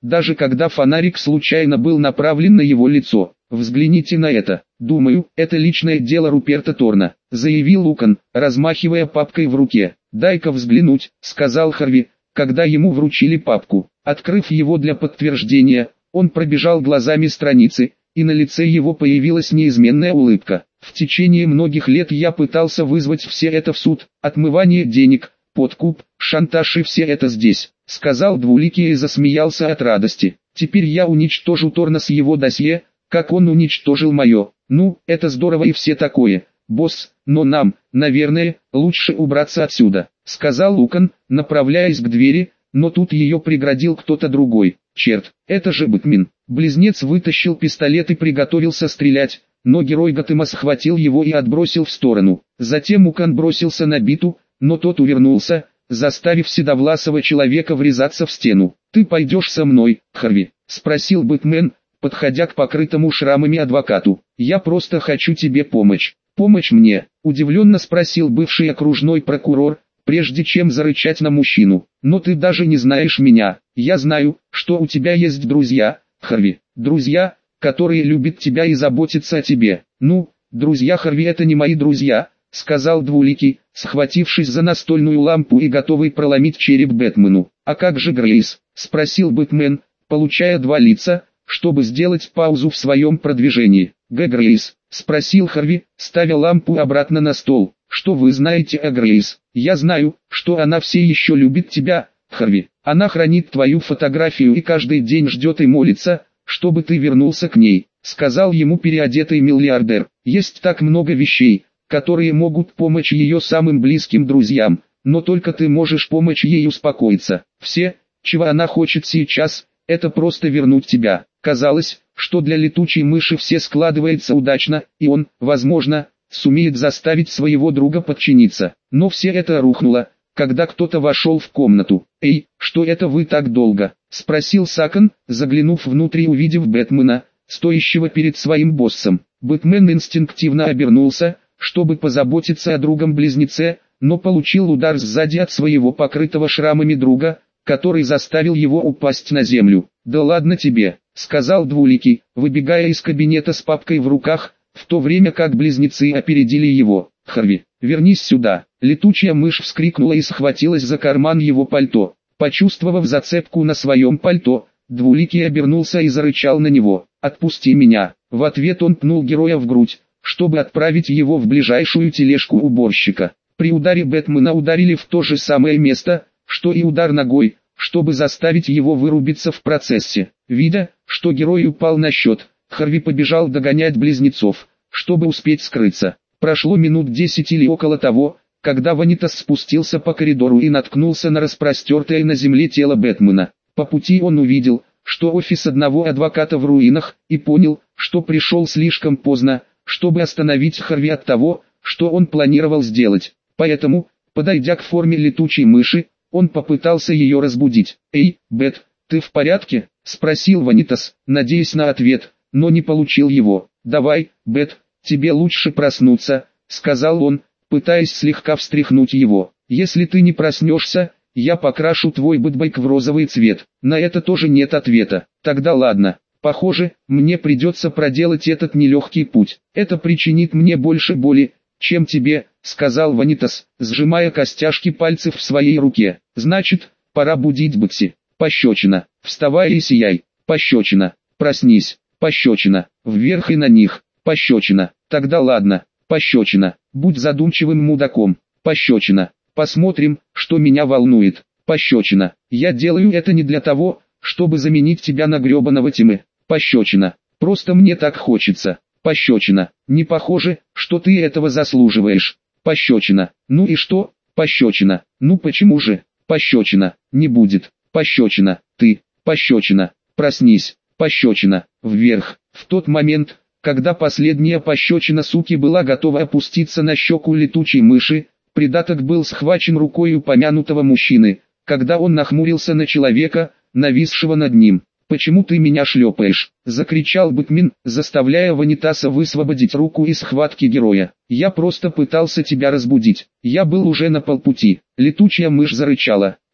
даже когда фонарик случайно был направлен на его лицо. «Взгляните на это. Думаю, это личное дело Руперта Торна», — заявил Лукан, размахивая папкой в руке. «Дай-ка взглянуть», — сказал Харви, когда ему вручили папку. Открыв его для подтверждения, он пробежал глазами страницы, и на лице его появилась неизменная улыбка. «В течение многих лет я пытался вызвать все это в суд, отмывание денег, подкуп, шантаж и все это здесь», — сказал Двуликий и засмеялся от радости. «Теперь я уничтожу Торна с его досье, как он уничтожил мое. Ну, это здорово и все такое, босс, но нам, наверное, лучше убраться отсюда», — сказал Лукан, направляясь к двери, но тут ее преградил кто-то другой. «Черт, это же Бэтмен». Близнец вытащил пистолет и приготовился стрелять, но герой Готэма схватил его и отбросил в сторону. Затем Лукан бросился на Биту, но тот увернулся, заставив седовласого человека врезаться в стену. «Ты пойдешь со мной, Харви?» — спросил Бэтмен, подходя к покрытому шрамами адвокату. «Я просто хочу тебе помочь». «Помочь мне?» — удивленно спросил бывший окружной прокурор, прежде чем зарычать на мужчину. «Но ты даже не знаешь меня. Я знаю, что у тебя есть друзья, Харви. Друзья, которые любят тебя и заботятся о тебе». «Ну, друзья Харви, это не мои друзья», — сказал Двуликий, схватившись за настольную лампу и готовый проломить череп Бэтмену. «А как же Грейс?» — спросил Бэтмен, получая два лица, чтобы сделать паузу в своем продвижении. «Г. Грейс?» — спросил Харви, ставя лампу обратно на стол. «Что вы знаете о Грейс?» «Я знаю, что она все еще любит тебя, Харви. Она хранит твою фотографию и каждый день ждет и молится, чтобы ты вернулся к ней», — сказал ему переодетый миллиардер. «Есть так много вещей, которые могут помочь ее самым близким друзьям, но только ты можешь помочь ей успокоиться. Все, чего она хочет сейчас, это просто вернуть тебя». Казалось, что для летучей мыши все складывается удачно, и он, возможно, сумеет заставить своего друга подчиниться. Но все это рухнуло, когда кто-то вошел в комнату. «Эй, что это вы так долго?» — спросил Сакан, заглянув внутрь и увидев Бэтмена, стоящего перед своим боссом. Бэтмен инстинктивно обернулся, чтобы позаботиться о другом-близнеце, но получил удар сзади от своего покрытого шрамами друга, который заставил его упасть на землю. «Да ладно тебе», — сказал Двуликий, выбегая из кабинета с папкой в руках, в то время как близнецы опередили его. «Харви, вернись сюда!» Летучая мышь вскрикнула и схватилась за карман его пальто. Почувствовав зацепку на своем пальто, Двуликий обернулся и зарычал на него. «Отпусти меня!» В ответ он пнул героя в грудь, чтобы отправить его в ближайшую тележку уборщика. При ударе Бэтмена ударили в то же самое место, что и удар ногой, чтобы заставить его вырубиться в процессе. Видя, что герой упал на счет, Харви побежал догонять близнецов, чтобы успеть скрыться. Прошло минут десять или около того, когда Ванитас спустился по коридору и наткнулся на распростертое на земле тело Бэтмена. По пути он увидел, что офис одного адвоката в руинах, и понял, что пришел слишком поздно, чтобы остановить Харви от того, что он планировал сделать. Поэтому, подойдя к форме летучей мыши, он попытался ее разбудить. «Эй, Бэт, ты в порядке?» — спросил Ванитас, надеясь на ответ, но не получил его. «Давай, Бэт, тебе лучше проснуться», — сказал он, пытаясь слегка встряхнуть его. «Если ты не проснешься, я покрашу твой бэтбайк в розовый цвет». На это тоже нет ответа. «Тогда ладно. Похоже, мне придется проделать этот нелегкий путь. Это причинит мне больше боли, чем тебе», — сказал Ванитас, сжимая костяшки пальцев в своей руке. «Значит, пора будить Бэтси». Пощечина. «Вставай и сияй». Пощечина. «Проснись». Пощечина. «Вверх и на них». Пощечина. «Тогда ладно». Пощечина. «Будь задумчивым мудаком». Пощечина. «Посмотрим, что меня волнует». Пощечина. «Я делаю это не для того, чтобы заменить тебя на гребаного Тимы». Пощечина. «Просто мне так хочется». Пощечина. «Не похоже, что ты этого заслуживаешь». Пощечина. «Ну и что?» Пощечина. «Ну почему же?» Пощечина. «Не будет». Пощечина. «Ты». Пощечина. «Проснись». Пощечина. «Вверх». В тот момент, когда последняя пощечина суки была готова опуститься на щеку летучей мыши, придаток был схвачен рукой упомянутого мужчины, когда он нахмурился на человека, нависшего над ним. «Почему ты меня шлепаешь?» — закричал Бэтмен, заставляя Ванитаса высвободить руку из схватки героя. «Я просто пытался тебя разбудить. Я был уже на полпути». Летучая мышь зарычала.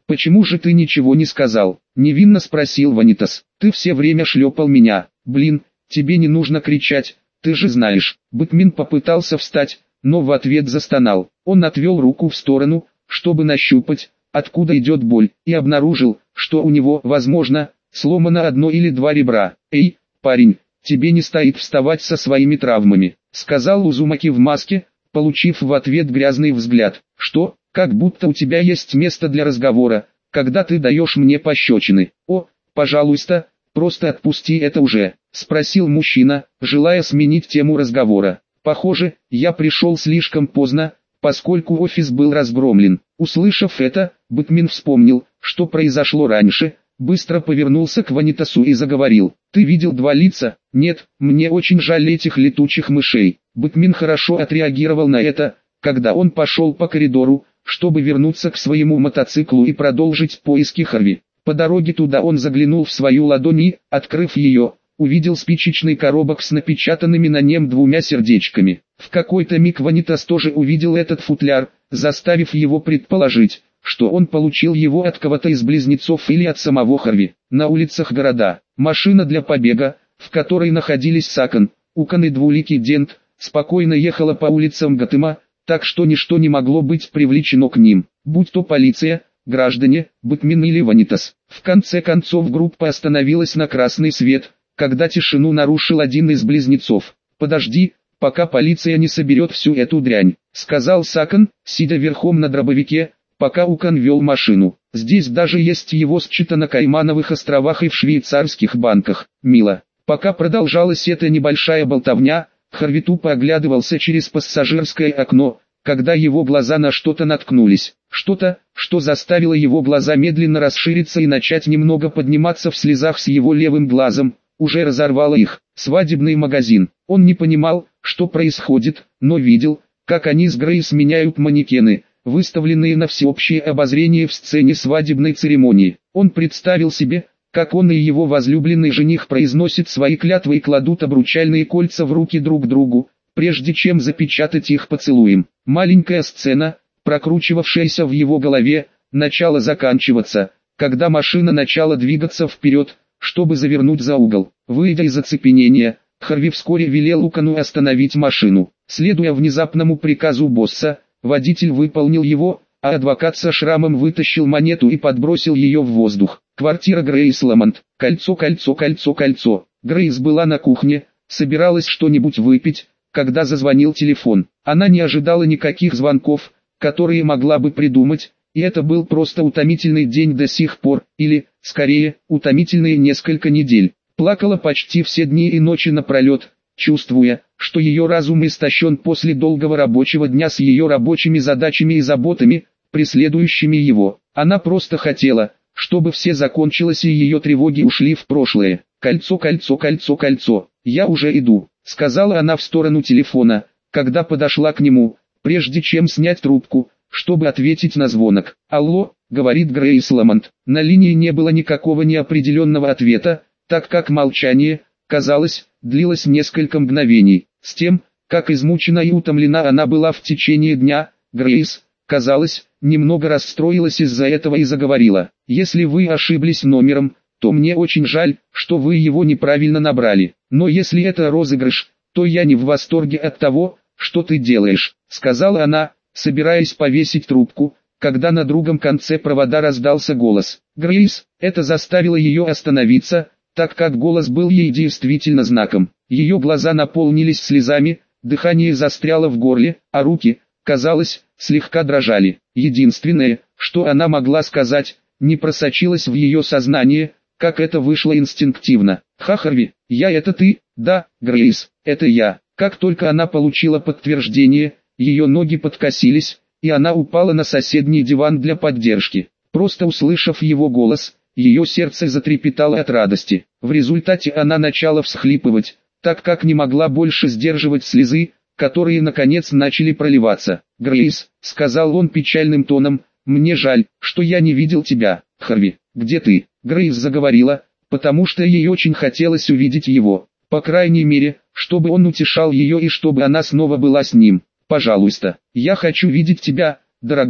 «Почему же ты ничего не сказал?» — невинно спросил Ванитас. «Ты все время шлепал меня. Блин, тебе не нужно кричать, ты же знаешь». Бэтмен попытался встать, но в ответ застонал. Он отвел руку в сторону, чтобы нащупать, откуда идет боль, и обнаружил, что у него, возможно, сломано одно или два ребра. «Эй, парень, тебе не стоит вставать со своими травмами», — сказал Узумаки в маске, получив в ответ грязный взгляд. «Что, как будто у тебя есть место для разговора, когда ты даешь мне пощечины?» «О, пожалуйста, просто отпусти это уже», — спросил мужчина, желая сменить тему разговора. «Похоже, я пришел слишком поздно, поскольку офис был разгромлен». Услышав это, Бэтмен вспомнил, что произошло раньше, быстро повернулся к Ванитасу и заговорил. «Ты видел два лица?» «Нет, мне очень жаль этих летучих мышей». Бэтмен хорошо отреагировал на это, когда он пошел по коридору, чтобы вернуться к своему мотоциклу и продолжить поиски Харви. По дороге туда он заглянул в свою ладонь и, открыв ее, увидел спичечный коробок с напечатанными на нем двумя сердечками. В какой-то миг Ванитас тоже увидел этот футляр, заставив его предположить, что он получил его от кого-то из близнецов или от самого Харви. На улицах города, машина для побега, в которой находились Сакан, Укан и двуликий Дент, спокойно ехала по улицам Готэма, так что ничто не могло быть привлечено к ним, будь то полиция, граждане, Бэтмен или Ванитас. В конце концов группа остановилась на красный свет, когда тишину нарушил один из близнецов. «Подожди, пока полиция не соберет всю эту дрянь», — сказал Сакан, сидя верхом на дробовике, пока Укан вел машину. «Здесь даже есть его счета на Каймановых островах и в швейцарских банках. Мило». Пока продолжалась эта небольшая болтовня, Харви тупо оглядывался через пассажирское окно, когда его глаза на что-то наткнулись. Что-то, что заставило его глаза медленно расшириться и начать немного подниматься в слезах с его левым глазом, уже разорвало их. Свадебный магазин. Он не понимал, что происходит, но видел, как они с Грейс меняют манекены, выставленные на всеобщее обозрение в сцене свадебной церемонии. Он представил себе, как он и его возлюбленный жених произносят свои клятвы и кладут обручальные кольца в руки друг другу, прежде чем запечатать их поцелуем. Маленькая сцена, прокручивавшаяся в его голове, начала заканчиваться, когда машина начала двигаться вперед, чтобы завернуть за угол. Выйдя из оцепенения, Харви вскоре велел Укану остановить машину. Следуя внезапному приказу босса, водитель выполнил его, а адвокат со шрамом вытащил монету и подбросил ее в воздух. Квартира Грейс Ламонт. Кольцо, кольцо, кольцо, кольцо. Грейс была на кухне, собиралась что-нибудь выпить, когда зазвонил телефон. Она не ожидала никаких звонков, которые могла бы придумать, и это был просто утомительный день до сих пор, или, скорее, утомительные несколько недель. Плакала почти все дни и ночи напролет, чувствуя, что ее разум истощен после долгого рабочего дня с ее рабочими задачами и заботами, преследующими его. Она просто хотела, чтобы все закончилось и ее тревоги ушли в прошлое. «Кольцо, кольцо, кольцо, кольцо, я уже иду», — сказала она в сторону телефона, когда подошла к нему, прежде чем снять трубку, чтобы ответить на звонок. «Алло», — говорит Грейс Ламонт. На линии не было никакого неопределенного ответа, так как молчание, казалось, длилось несколько мгновений. С тем, как измучена и утомлена она была в течение дня, Грейс, казалось, немного расстроилась из-за этого и заговорила. «Если вы ошиблись номером, то мне очень жаль, что вы его неправильно набрали. Но если это розыгрыш, то я не в восторге от того, что ты делаешь», — сказала она, собираясь повесить трубку, когда на другом конце провода раздался голос. Грейс, это заставило ее остановиться, так как голос был ей действительно знаком. Ее глаза наполнились слезами, дыхание застряло в горле, а руки, казалось, слегка дрожали. Единственное, что она могла сказать, не просочилось в ее сознание, как это вышло инстинктивно. «Ха, Харви, я это ты?» «Да, Грейс, это я». Как только она получила подтверждение, ее ноги подкосились, и она упала на соседний диван для поддержки. Просто услышав его голос, ее сердце затрепетало от радости. В результате она начала всхлипывать, так как не могла больше сдерживать слезы, которые наконец начали проливаться. «Грейс», — сказал он печальным тоном, — «мне жаль, что я не видел тебя. Харви, где ты?» Грейс заговорила, потому что ей очень хотелось увидеть его. По крайней мере, чтобы он утешал ее и чтобы она снова была с ним. «Пожалуйста, я хочу видеть тебя, дорогая.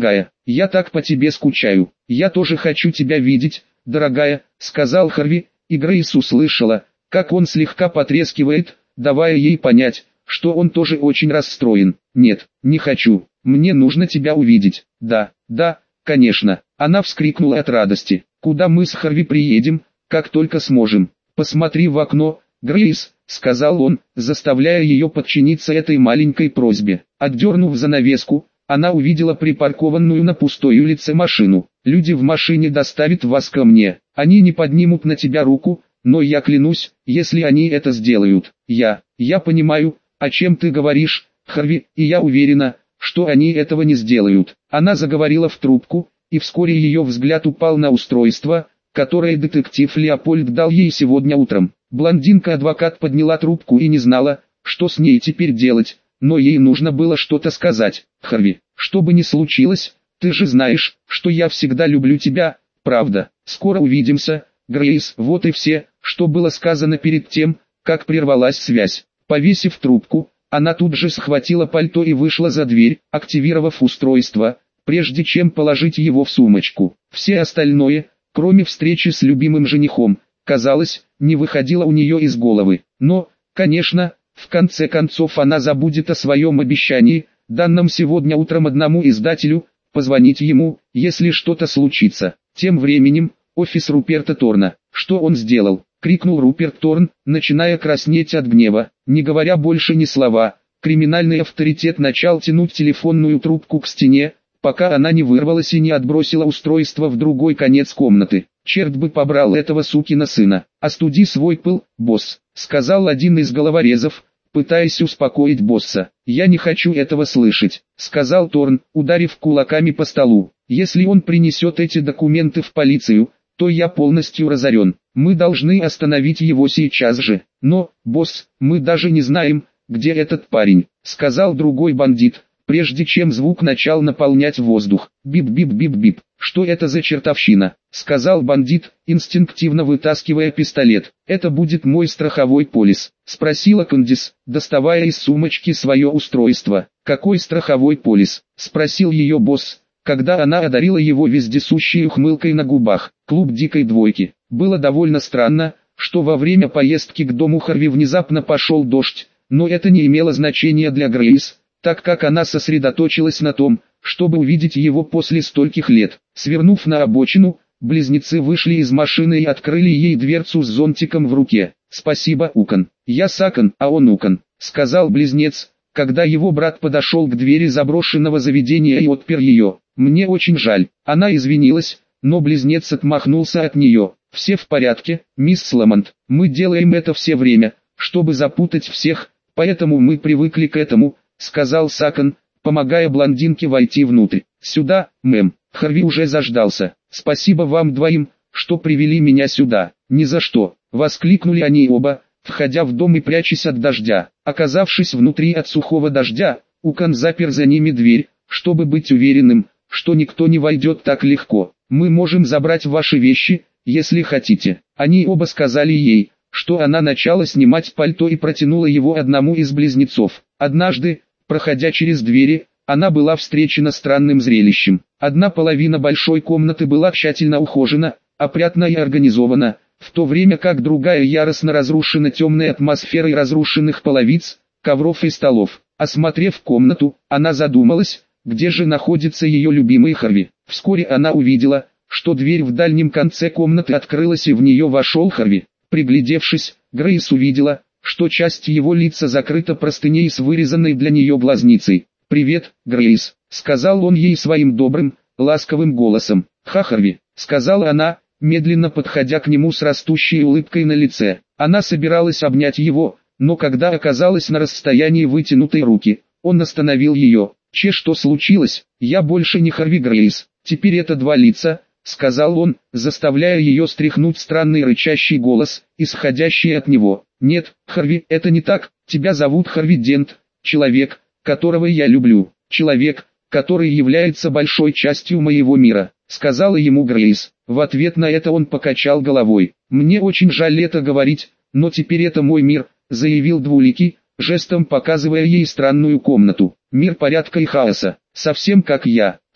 я так по тебе скучаю. Я тоже хочу тебя видеть, дорогая, сказал Харви, и Грейс услышала, как он слегка потрескивает, давая ей понять, что он тоже очень расстроен. Нет, не хочу, мне нужно тебя увидеть. Да, да, конечно. Она вскрикнула от радости. Куда мы с Харви приедем, как только сможем? Посмотри в окно, Грейс, сказал он, заставляя ее подчиниться этой маленькой просьбе. Отдернув занавеску, она увидела припаркованную на пустой улице машину. Люди в машине доставят вас ко мне. Они не поднимут на тебя руку, но я клянусь, если они это сделают. Я, я понимаю, о чем ты говоришь, Харви, и я уверена, что они этого не сделают. Она заговорила в трубку, и вскоре ее взгляд упал на устройство, которое детектив Леопольд дал ей сегодня утром. Блондинка-адвокат подняла трубку и не знала, что с ней теперь делать, но ей нужно было что-то сказать. Харви, что бы ни случилось, ты же знаешь, что я всегда люблю тебя, правда. Скоро увидимся, Грейс. Вот и все, что было сказано перед тем, как прервалась связь. Повесив трубку, она тут же схватила пальто и вышла за дверь, активировав устройство, прежде чем положить его в сумочку. Все остальное, кроме встречи с любимым женихом, казалось, не выходило у нее из головы. Но, конечно, в конце концов она забудет о своем обещании, данном сегодня утром одному издателю, позвонить ему, если что-то случится. Тем временем, офис Руперта Торна. Что он сделал? Крикнул Руперт Торн, начиная краснеть от гнева. Не говоря больше ни слова, криминальный авторитет начал тянуть телефонную трубку к стене, пока она не вырвалась и не отбросила устройство в другой конец комнаты. «Черт бы побрал этого сукина сына! Остуди свой пыл, босс», — сказал один из головорезов, пытаясь успокоить босса. «Я не хочу этого слышать», — сказал Торн, ударив кулаками по столу. «Если он принесет эти документы в полицию, то я полностью разорен. Мы должны остановить его сейчас же». «Но, босс, мы даже не знаем, где этот парень», — сказал другой бандит, прежде чем звук начал наполнять воздух. «Бип-бип-бип-бип, что это за чертовщина?» — сказал бандит, инстинктивно вытаскивая пистолет. «Это будет мой страховой полис», — спросила Кандис, доставая из сумочки свое устройство. «Какой страховой полис?» — спросил ее босс, когда она одарила его вездесущей ухмылкой на губах. «Клуб дикой двойки». Было довольно странно, что во время поездки к дому Харви внезапно пошел дождь, но это не имело значения для Грейс, так как она сосредоточилась на том, чтобы увидеть его после стольких лет. Свернув на обочину, близнецы вышли из машины и открыли ей дверцу с зонтиком в руке. «Спасибо, Укан. Я Сакан, а он Укан», — сказал близнец, когда его брат подошел к двери заброшенного заведения и отпер ее. «Мне очень жаль». Она извинилась, но близнец отмахнулся от нее. «Все в порядке, мисс Ламонт. Мы делаем это все время, чтобы запутать всех, поэтому мы привыкли к этому», — сказал Сакан, помогая блондинке войти внутрь. «Сюда, мэм». Харви уже заждался. «Спасибо вам двоим, что привели меня сюда». «Ни за что», — воскликнули они оба, входя в дом и прячась от дождя. Оказавшись внутри от сухого дождя, Укан запер за ними дверь, чтобы быть уверенным, что никто не войдет так легко. «Мы можем забрать ваши вещи, если хотите». Они оба сказали ей, что она начала снимать пальто и протянула его одному из близнецов. Однажды, проходя через двери, она была встречена странным зрелищем. Одна половина большой комнаты была тщательно ухожена, опрятна и организована, в то время как другая яростно разрушена темной атмосферой разрушенных половиц, ковров и столов. Осмотрев комнату, она задумалась, где же находится ее любимый Харви. Вскоре она увидела, что дверь в дальнем конце комнаты открылась и в нее вошел Харви. Приглядевшись, Грейс увидела, что часть его лица закрыта простыней с вырезанной для нее глазницей. «Привет, Грейс», — сказал он ей своим добрым, ласковым голосом. «Ха, Харви», — сказала она, медленно подходя к нему с растущей улыбкой на лице. Она собиралась обнять его, но когда оказалась на расстоянии вытянутой руки, он остановил ее. «Че, что случилось? Я больше не Харви Грейс, теперь это два лица», — сказал он, заставляя ее стряхнуть странный рычащий голос, исходящий от него. «Нет, Харви, это не так, тебя зовут Харви Дент, человек, которого я люблю, человек, который является большой частью моего мира», — сказала ему Грейс. В ответ на это он покачал головой. «Мне очень жаль это говорить, но теперь это мой мир», — заявил Двуликий, жестом показывая ей странную комнату. «Мир порядка и хаоса, совсем как я».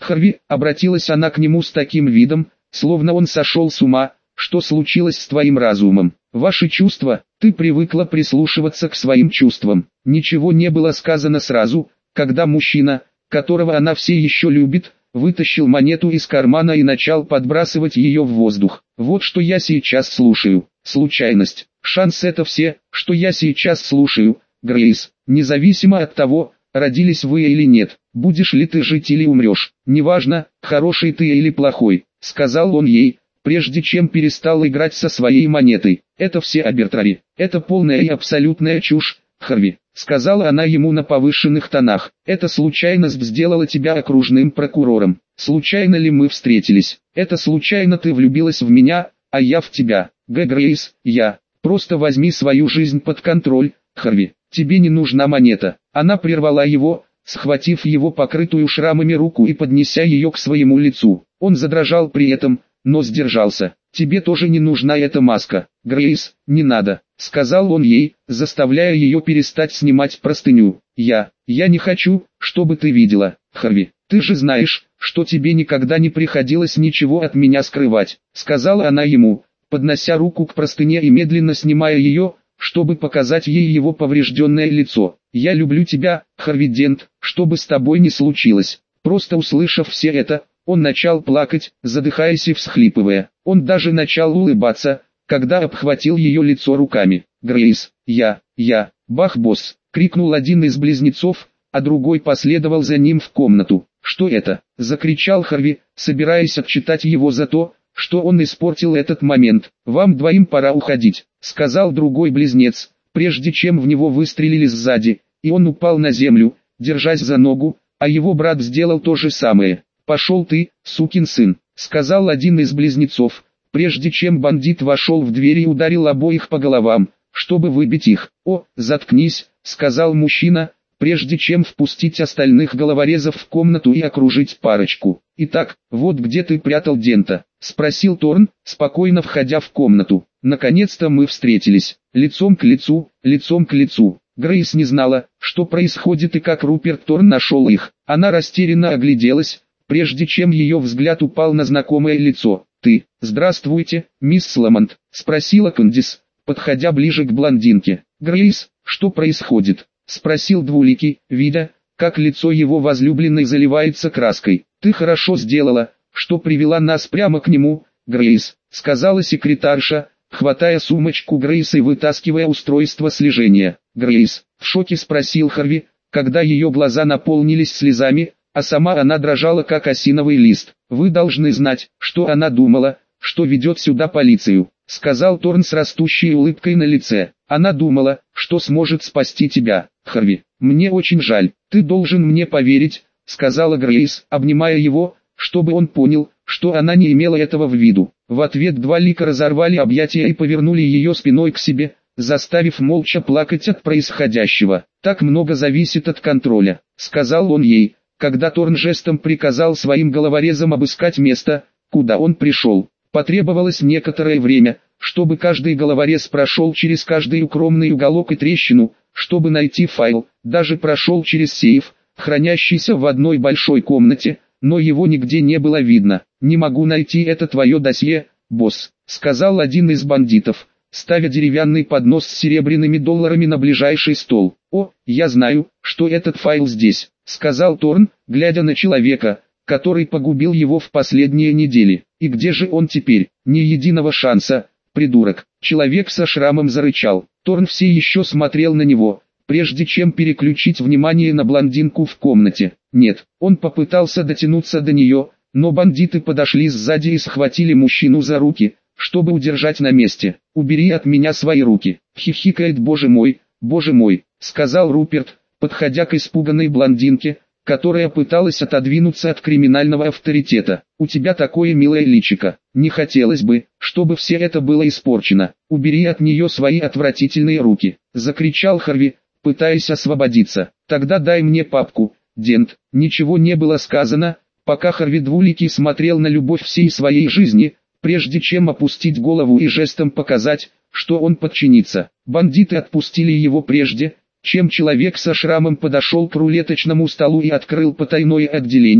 Харви, обратилась она к нему с таким видом, словно он сошел с ума. Что случилось с твоим разумом? Ваши чувства, ты привыкла прислушиваться к своим чувствам. Ничего не было сказано сразу, когда мужчина, которого она все еще любит, вытащил монету из кармана и начал подбрасывать ее в воздух. Вот что я сейчас слушаю. Случайность. Шанс — это все, что я сейчас слушаю, Грейс. Независимо от того, родились вы или нет, будешь ли ты жить или умрешь. Неважно, хороший ты или плохой, сказал он ей, прежде чем перестал играть со своей монетой. Это все арбитрари. Это полная и абсолютная чушь, Харви, сказала она ему на повышенных тонах. Эта случайность сделала тебя окружным прокурором. Случайно ли мы встретились? Это случайно ты влюбилась в меня, а я в тебя. Г. Грейс, я. Просто возьми свою жизнь под контроль, Харви. Тебе не нужна монета. Она прервала его, схватив его покрытую шрамами руку и поднеся ее к своему лицу. Он задрожал при этом, но сдержался. «Тебе тоже не нужна эта маска, Грейс, не надо», — сказал он ей, заставляя ее перестать снимать простыню. «Я, я не хочу, чтобы ты видела, Харви. Ты же знаешь, что тебе никогда не приходилось ничего от меня скрывать», — сказала она ему, поднося руку к простыне и медленно снимая ее, чтобы показать ей его поврежденное лицо. «Я люблю тебя, Харви Дент, что бы с тобой ни случилось». Просто услышав все это, он начал плакать, задыхаясь и всхлипывая. Он даже начал улыбаться, когда обхватил ее лицо руками. «Грейс, я, я, бах-босс!» — крикнул один из близнецов, а другой последовал за ним в комнату. «Что это?» — закричал Харви, собираясь отчитать его за то, что он испортил этот момент. «Вам двоим пора уходить», — сказал другой близнец, прежде чем в него выстрелили сзади, и он упал на землю, держась за ногу, а его брат сделал то же самое. «Пошел ты, сукин сын», — сказал один из близнецов, прежде чем бандит вошел в дверь и ударил обоих по головам, чтобы выбить их. «О, заткнись», — сказал мужчина, прежде чем впустить остальных головорезов в комнату и окружить парочку. «Итак, вот где ты прятал Дента?» — спросил Торн, спокойно входя в комнату. «Наконец-то мы встретились, лицом к лицу, лицом к лицу». Грейс не знала, что происходит и как Руперт Торн нашел их. Она растерянно огляделась, прежде чем ее взгляд упал на знакомое лицо. «Ты, здравствуйте, мисс Сламонт», — спросила Кандис, подходя ближе к блондинке. «Грейс, что происходит?» — спросил Двуликий, видя, как лицо его возлюбленной заливается краской. «Ты хорошо сделала, что привела нас прямо к нему, Грейс», — сказала секретарша, хватая сумочку Грейс и вытаскивая устройство слежения. «Грейс», — в шоке спросил Харви, когда ее глаза наполнились слезами, а сама она дрожала как осиновый лист. «Вы должны знать, что она думала, что ведет сюда полицию», — сказал Торн с растущей улыбкой на лице. «Она думала, что сможет спасти тебя, Харви. Мне очень жаль, ты должен мне поверить», — сказала Грейс, обнимая его, чтобы он понял, что она не имела этого в виду. В ответ два лика разорвали объятия и повернули ее спиной к себе, заставив молча плакать от происходящего. «Так много зависит от контроля», — сказал он ей, когда Торн жестом приказал своим головорезам обыскать место, куда он пришел. Потребовалось некоторое время, чтобы каждый головорез прошел через каждый укромный уголок и трещину, чтобы найти файл, даже прошел через сейф, хранящийся в одной большой комнате, но его нигде не было видно. «Не могу найти это твое досье, босс», — сказал один из бандитов, ставя деревянный поднос с серебряными долларами на ближайший стол. «О, я знаю, что этот файл здесь», — сказал Торн, глядя на человека, который погубил его в последние недели. «И где же он теперь? Ни единого шанса, придурок». Человек со шрамом зарычал. Торн все еще смотрел на него, прежде чем переключить внимание на блондинку в комнате. Нет, он попытался дотянуться до нее, но бандиты подошли сзади и схватили мужчину за руки, чтобы удержать на месте. «Убери от меня свои руки», — хихикает. «Боже мой, боже мой», — сказал Руперт, подходя к испуганной блондинке, которая пыталась отодвинуться от криминального авторитета. «У тебя такое милое личико. Не хотелось бы, чтобы все это было испорчено. Убери от нее свои отвратительные руки», — закричал Харви, пытаясь освободиться. «Тогда дай мне папку, Дент». Ничего не было сказано, пока Харви Двуликий смотрел на любовь всей своей жизни, прежде чем опустить голову и жестом показать, что он подчинится. Бандиты отпустили его прежде, чем человек со шрамом подошел к рулеточному столу и открыл потайное отделение,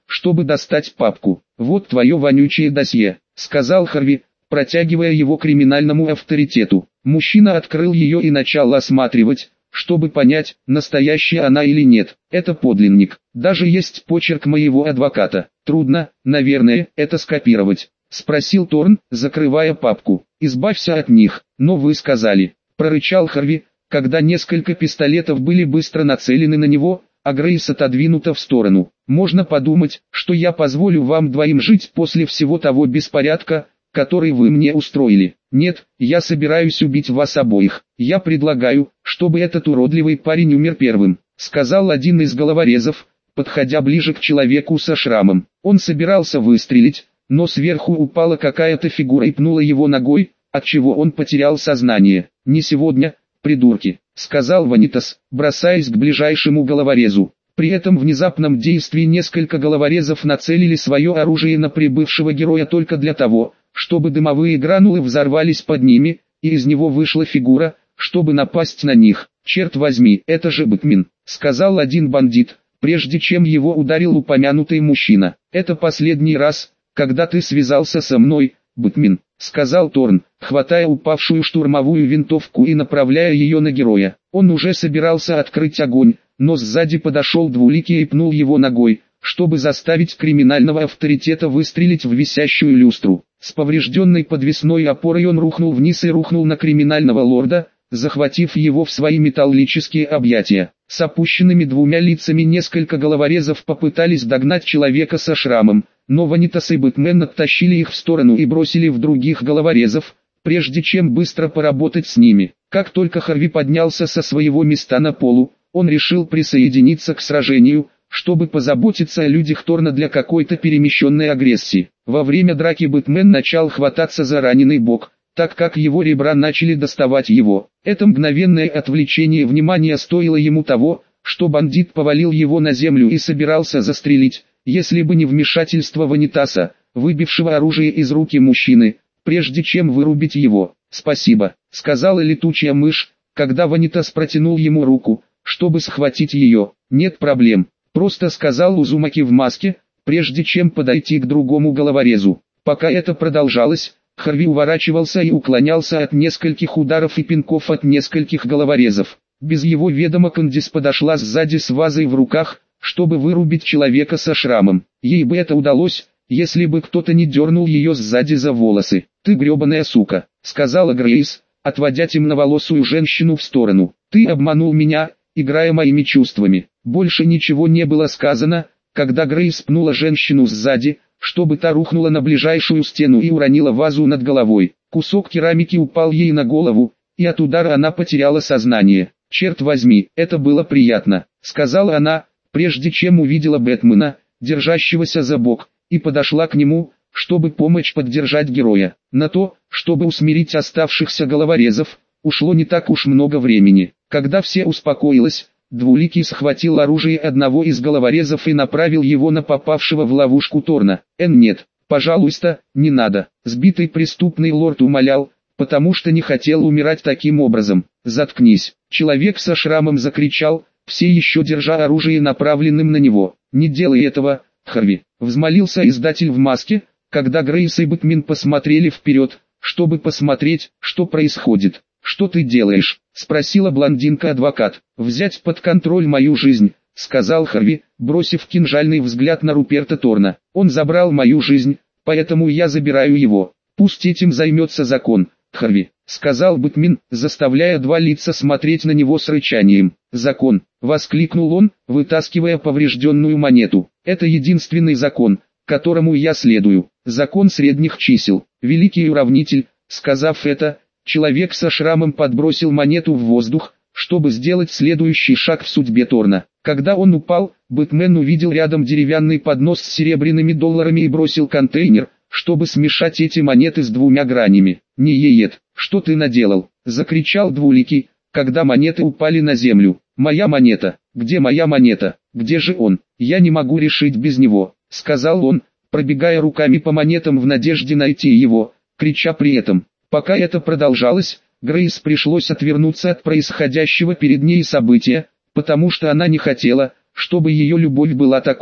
чтобы достать папку. «Вот твое вонючее досье», — сказал Харви, протягивая его криминальному авторитету. Мужчина открыл ее и начал осматривать, чтобы понять, настоящая она или нет. «Это подлинник. Даже есть почерк моего адвоката. Трудно, наверное, это скопировать», — спросил Торн, закрывая папку. «Избавься от них, но вы сказали», — прорычал Харви, когда несколько пистолетов были быстро нацелены на него, а Грейс отодвинута в сторону. «Можно подумать, что я позволю вам двоим жить после всего того беспорядка, который вы мне устроили. Нет, я собираюсь убить вас обоих. Я предлагаю, чтобы этот уродливый парень умер первым», — сказал один из головорезов, подходя ближе к человеку со шрамом. Он собирался выстрелить, но сверху упала какая-то фигура и пнула его ногой, отчего он потерял сознание. «Не сегодня, придурки», — сказал Ванитас, бросаясь к ближайшему головорезу. При этом внезапном действии несколько головорезов нацелили свое оружие на прибывшего героя только для того, чтобы дымовые гранулы взорвались под ними, и из него вышла фигура, чтобы напасть на них. «Черт возьми, это же Бэтмен», — сказал один бандит, прежде чем его ударил упомянутый мужчина. «Это последний раз, когда ты связался со мной, Бэтмен», — сказал Торн, хватая упавшую штурмовую винтовку и направляя ее на героя. Он уже собирался открыть огонь, но сзади подошел Двуликий и пнул его ногой, чтобы заставить криминального авторитета выстрелить в висящую люстру. С поврежденной подвесной опорой он рухнул вниз и рухнул на криминального лорда, захватив его в свои металлические объятия. С опущенными двумя лицами несколько головорезов попытались догнать человека со шрамом, но Ванитас и Бэтмен оттащили их в сторону и бросили в других головорезов, прежде чем быстро поработать с ними. Как только Харви поднялся со своего места на полу, он решил присоединиться к сражению, чтобы позаботиться о людях Торна для какой-то перемещенной агрессии. Во время драки Бэтмен начал хвататься за раненый бок, так как его ребра начали доставать его. Это мгновенное отвлечение внимания стоило ему того, что бандит повалил его на землю и собирался застрелить, если бы не вмешательство Ванитаса, выбившего оружие из руки мужчины, прежде чем вырубить его. «Спасибо», — сказала летучая мышь, когда Ванитас протянул ему руку, чтобы схватить ее. «Нет проблем», — просто сказал Узумаки в маске, прежде чем подойти к другому головорезу. Пока это продолжалось, Харви уворачивался и уклонялся от нескольких ударов и пинков от нескольких головорезов. Без его ведома Кандис подошла сзади с вазой в руках, чтобы вырубить человека со шрамом. Ей бы это удалось, если бы кто-то не дернул ее сзади за волосы. «Ты гребаная сука», — сказала Грейс, отводя темноволосую женщину в сторону. «Ты обманул меня, играя моими чувствами». Больше ничего не было сказано, когда Грейс пнула женщину сзади, чтобы та рухнула на ближайшую стену и уронила вазу над головой. Кусок керамики упал ей на голову, и от удара она потеряла сознание. «Черт возьми, это было приятно», — сказала она, прежде чем увидела Бэтмена, держащегося за бок, и подошла к нему, чтобы помочь поддержать героя. На то, чтобы усмирить оставшихся головорезов, ушло не так уж много времени. Когда все успокоилось, Двуликий схватил оружие одного из головорезов и направил его на попавшего в ловушку Торна. «Эн, нет, пожалуйста, не надо», — сбитый преступный лорд умолял, потому что не хотел умирать таким образом. «Заткнись», — человек со шрамом закричал, все еще держа оружие направленным на него. «Не делай этого, Харви», — взмолился издатель в маске, когда Грейс и Бэтмен посмотрели вперед, чтобы посмотреть, что происходит. «Что ты делаешь?» — спросила блондинка-адвокат. «Взять под контроль мою жизнь», — сказал Харви, бросив кинжальный взгляд на Руперта Торна. «Он забрал мою жизнь, поэтому я забираю его. Пусть этим займется закон, Харви», — сказал Бэтмен, заставляя два лица смотреть на него с рычанием. «Закон», — воскликнул он, вытаскивая поврежденную монету. «Это единственный закон, которому я следую. Закон средних чисел. Великий уравнитель». Сказав это, человек со шрамом подбросил монету в воздух, чтобы сделать следующий шаг в судьбе Торна. Когда он упал, Бэтмен увидел рядом деревянный поднос с серебряными долларами и бросил контейнер, чтобы смешать эти монеты с двумя гранями. «Не еет, что ты наделал?» — закричал Двуликий, когда монеты упали на землю. «Моя монета! Где моя монета? Где же он? Я не могу решить без него», — сказал он, пробегая руками по монетам в надежде найти его, крича при этом. Пока это продолжалось, Грейс пришлось отвернуться от происходящего перед ней события, потому что она не хотела, чтобы ее любовь была такой.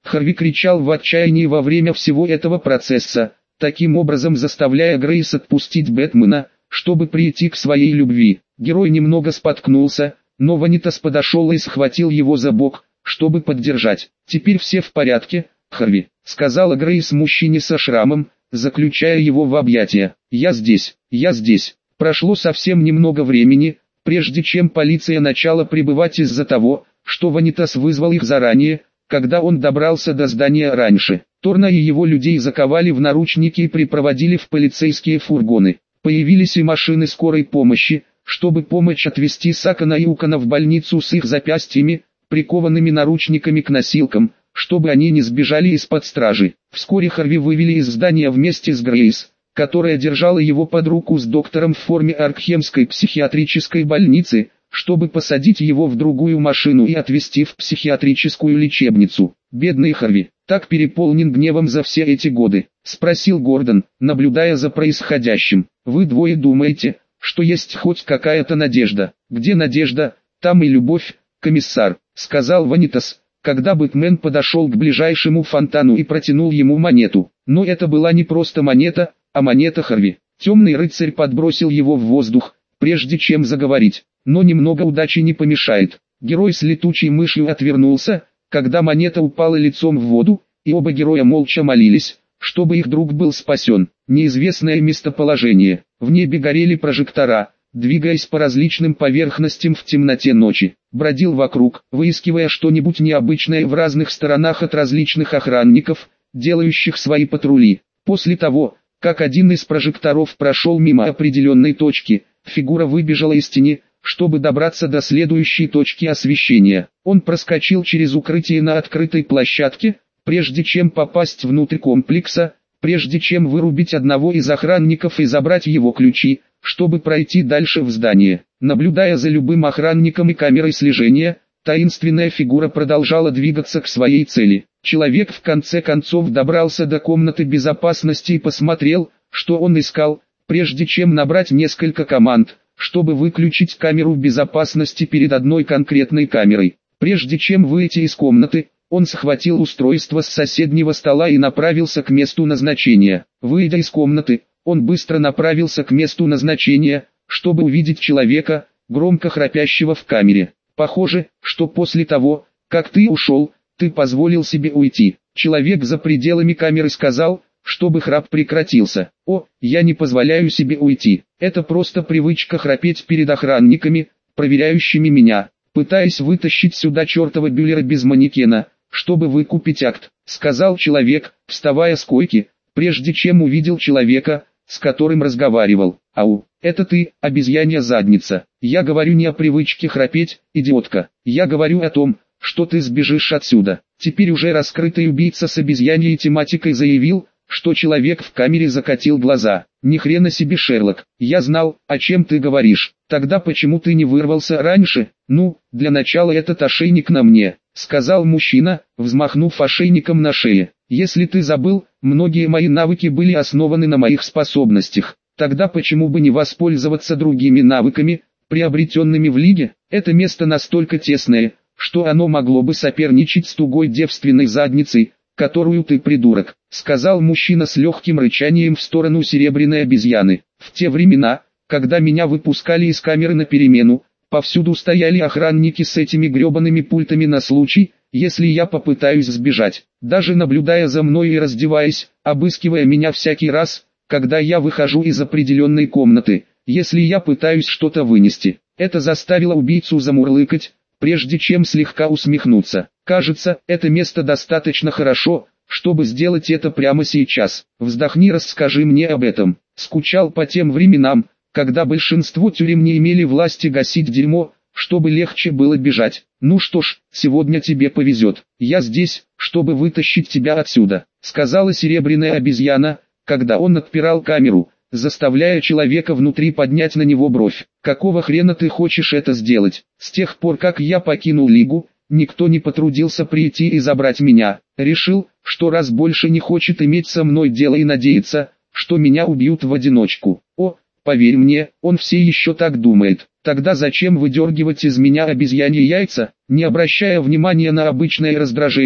Харви кричал в отчаянии во время всего этого процесса, таким образом заставляя Грейс отпустить Бэтмена, чтобы прийти к своей любви. Герой немного споткнулся, но Ванитас подошел и схватил его за бок, чтобы поддержать. «Теперь все в порядке, Харви», — сказала Грейс мужчине со шрамом, заключая его в объятия. «Я здесь, я здесь». Прошло совсем немного времени, прежде чем полиция начала прибывать из-за того, что Ванитас вызвал их заранее, когда он добрался до здания раньше. Торна и его людей заковали в наручники и припроводили в полицейские фургоны. Появились и машины скорой помощи, чтобы помочь отвезти Сакана и Укана в больницу с их запястьями, прикованными наручниками к носилкам, чтобы они не сбежали из-под стражи. Вскоре Харви вывели из здания вместе с Грейс, которая держала его под руку с доктором в форме Аркхемской психиатрической больницы, чтобы посадить его в другую машину и отвезти в психиатрическую лечебницу. «Бедный Харви, так переполнен гневом за все эти годы», — спросил Гордон, наблюдая за происходящим. «Вы двое думаете, что есть хоть какая-то надежда?» «Где надежда, там и любовь, комиссар», — сказал Ванитас, когда Бэтмен подошел к ближайшему фонтану и протянул ему монету. Но это была не просто монета, а монета Харви. Темный рыцарь подбросил его в воздух, прежде чем заговорить. Но немного удачи не помешает. Герой с летучей мышью отвернулся, когда монета упала лицом в воду, и оба героя молча молились, чтобы их друг был спасен. Неизвестное местоположение. В небе горели прожектора, двигаясь по различным поверхностям в темноте ночи. Бродил вокруг, выискивая что-нибудь необычное в разных сторонах от различных охранников, делающих свои патрули. После того, как один из прожекторов прошел мимо определенной точки, фигура выбежала из тени, чтобы добраться до следующей точки освещения. Он проскочил через укрытие на открытой площадке, прежде чем попасть внутрь комплекса, прежде чем вырубить одного из охранников и забрать его ключи, чтобы пройти дальше в здание. Наблюдая за любым охранником и камерой слежения, таинственная фигура продолжала двигаться к своей цели. Человек в конце концов добрался до комнаты безопасности и посмотрел, что он искал, прежде чем набрать несколько команд, чтобы выключить камеру безопасности перед одной конкретной камерой. Прежде чем выйти из комнаты, он схватил устройство с соседнего стола и направился к месту назначения. Выйдя из комнаты, он быстро направился к месту назначения, чтобы увидеть человека, громко храпящего в камере. «Похоже, что после того, как ты ушел, ты позволил себе уйти». Человек за пределами камеры сказал, чтобы храп прекратился. «О, я не позволяю себе уйти. Это просто привычка храпеть перед охранниками, проверяющими меня, пытаясь вытащить сюда чертова Бюллера без манекена, чтобы выкупить акт», — сказал человек, вставая с койки, прежде чем увидел человека, с которым разговаривал. «Ау, это ты, обезьянья задница. Я говорю не о привычке храпеть, идиотка. Я говорю о том, что ты сбежишь отсюда». Теперь уже раскрытый убийца с обезьяньей тематикой заявил, что человек в камере закатил глаза. «Ни хрена себе, Шерлок, я знал, о чем ты говоришь. Тогда почему ты не вырвался раньше?» «Ну, для начала этот ошейник на мне», — сказал мужчина, взмахнув ошейником на шее. «Если ты забыл, многие мои навыки были основаны на моих способностях. Тогда почему бы не воспользоваться другими навыками, приобретенными в лиге? Это место настолько тесное, что оно могло бы соперничать с тугой девственной задницей, которую ты, придурок», — сказал мужчина с легким рычанием в сторону серебряной обезьяны. «В те времена, когда меня выпускали из камеры на перемену, повсюду стояли охранники с этими гребаными пультами на случай, если я попытаюсь сбежать, даже наблюдая за мной и раздеваясь, обыскивая меня всякий раз, когда я выхожу из определенной комнаты, если я пытаюсь что-то вынести». Это заставило убийцу замурлыкать, прежде чем слегка усмехнуться. «Кажется, это место достаточно хорошо, чтобы сделать это прямо сейчас. Вздохни, расскажи мне об этом». Скучал по тем временам, когда большинство тюрем не имели власти гасить дерьмо, чтобы легче было бежать. «Ну что ж, сегодня тебе повезет. Я здесь, чтобы вытащить тебя отсюда», — сказала серебряная обезьяна, когда он отпирал камеру, заставляя человека внутри поднять на него бровь. «Какого хрена ты хочешь это сделать? С тех пор, как я покинул Лигу, никто не потрудился прийти и забрать меня. Решил, что раз больше не хочет иметь со мной дело и надеется, что меня убьют в одиночку. О, поверь мне, он все еще так думает. Тогда зачем выдергивать из меня обезьяньи яйца?» Не обращая внимания на обычное раздражение,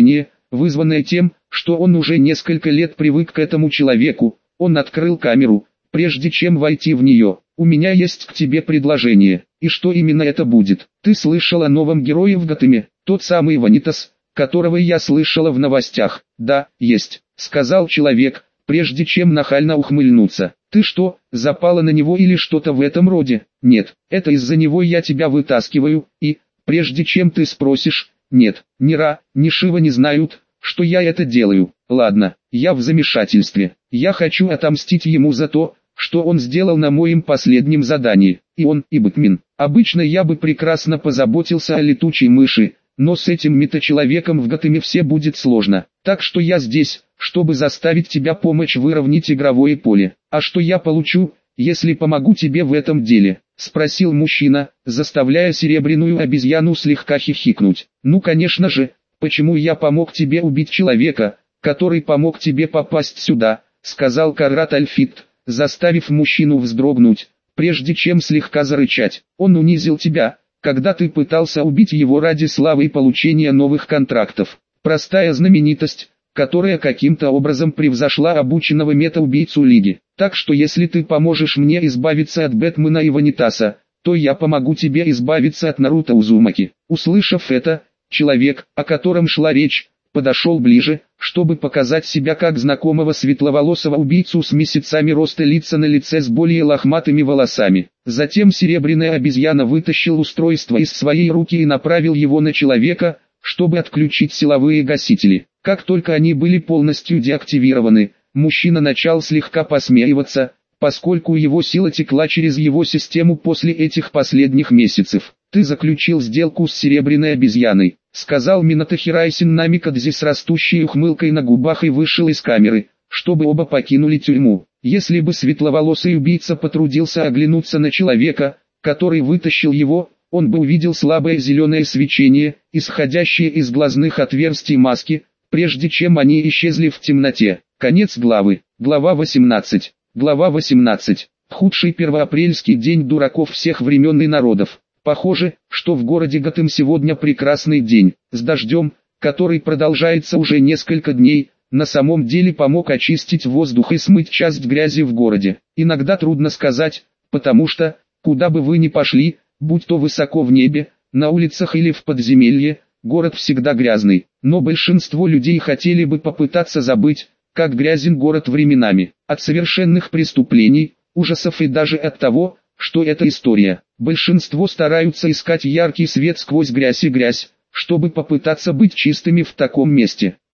вызванное тем, что он уже несколько лет привык к этому человеку. Он открыл камеру, прежде чем войти в нее. «У меня есть к тебе предложение». «И что именно это будет?» «Ты слышал о новом герое в Готэме, тот самый Ванитас, которого я слышала в новостях?» «Да, есть», — сказал человек, прежде чем нахально ухмыльнуться. «Ты что, запала на него или что-то в этом роде?» «Нет, это из-за него я тебя вытаскиваю, и, прежде чем ты спросишь, нет, ни Ра, ни Шива не знают, что я это делаю. Ладно, я в замешательстве. Я хочу отомстить ему за то, что он сделал на моем последнем задании. И он, и Бэтмен. Обычно я бы прекрасно позаботился о летучей мыши, но с этим метачеловеком в Готэме все будет сложно. Так что я здесь, чтобы заставить тебя помочь выровнять игровое поле. А что я получу, если помогу тебе в этом деле?» — спросил мужчина, заставляя серебряную обезьяну слегка хихикнуть. «Ну конечно же, почему я помог тебе убить человека, который помог тебе попасть сюда?» — сказал Карат Альфит, заставив мужчину вздрогнуть, прежде чем слегка зарычать. «Он унизил тебя, когда ты пытался убить его ради славы и получения новых контрактов. Простая знаменитость, которая каким-то образом превзошла обученного мета-убийцу Лиги. Так что если ты поможешь мне избавиться от Бэтмена и Ванитаса, то я помогу тебе избавиться от Наруто Узумаки». Услышав это, человек, о котором шла речь, подошел ближе, чтобы показать себя как знакомого светловолосого убийцу с месяцами роста лица на лице с более лохматыми волосами. Затем серебряная обезьяна вытащил устройство из своей руки и направил его на человека, чтобы отключить силовые гасители. Как только они были полностью деактивированы, мужчина начал слегка посмеиваться, поскольку его сила текла через его систему после этих последних месяцев. «Ты заключил сделку с серебряной обезьяной», — сказал Минато Хирайсин Намикадзи с растущей ухмылкой на губах и вышел из камеры, чтобы оба покинули тюрьму. Если бы светловолосый убийца потрудился оглянуться на человека, который вытащил его, он бы увидел слабое зеленое свечение, исходящее из глазных отверстий маски, прежде чем они исчезли в темноте. Конец главы. Глава восемнадцать. Глава восемнадцать. Худший первоапрельский день дураков всех времен и народов. Похоже, что в городе Готэм сегодня прекрасный день, с дождем, который продолжается уже несколько дней, на самом деле помог очистить воздух и смыть часть грязи в городе. Иногда трудно сказать, потому что, куда бы вы ни пошли, будь то высоко в небе, на улицах или в подземелье, город всегда грязный. Но большинство людей хотели бы попытаться забыть, как грязен город временами, от совершенных преступлений, ужасов и даже от того, что это история. Большинство стараются искать яркий свет сквозь грязь и грязь, чтобы попытаться быть чистыми в таком месте.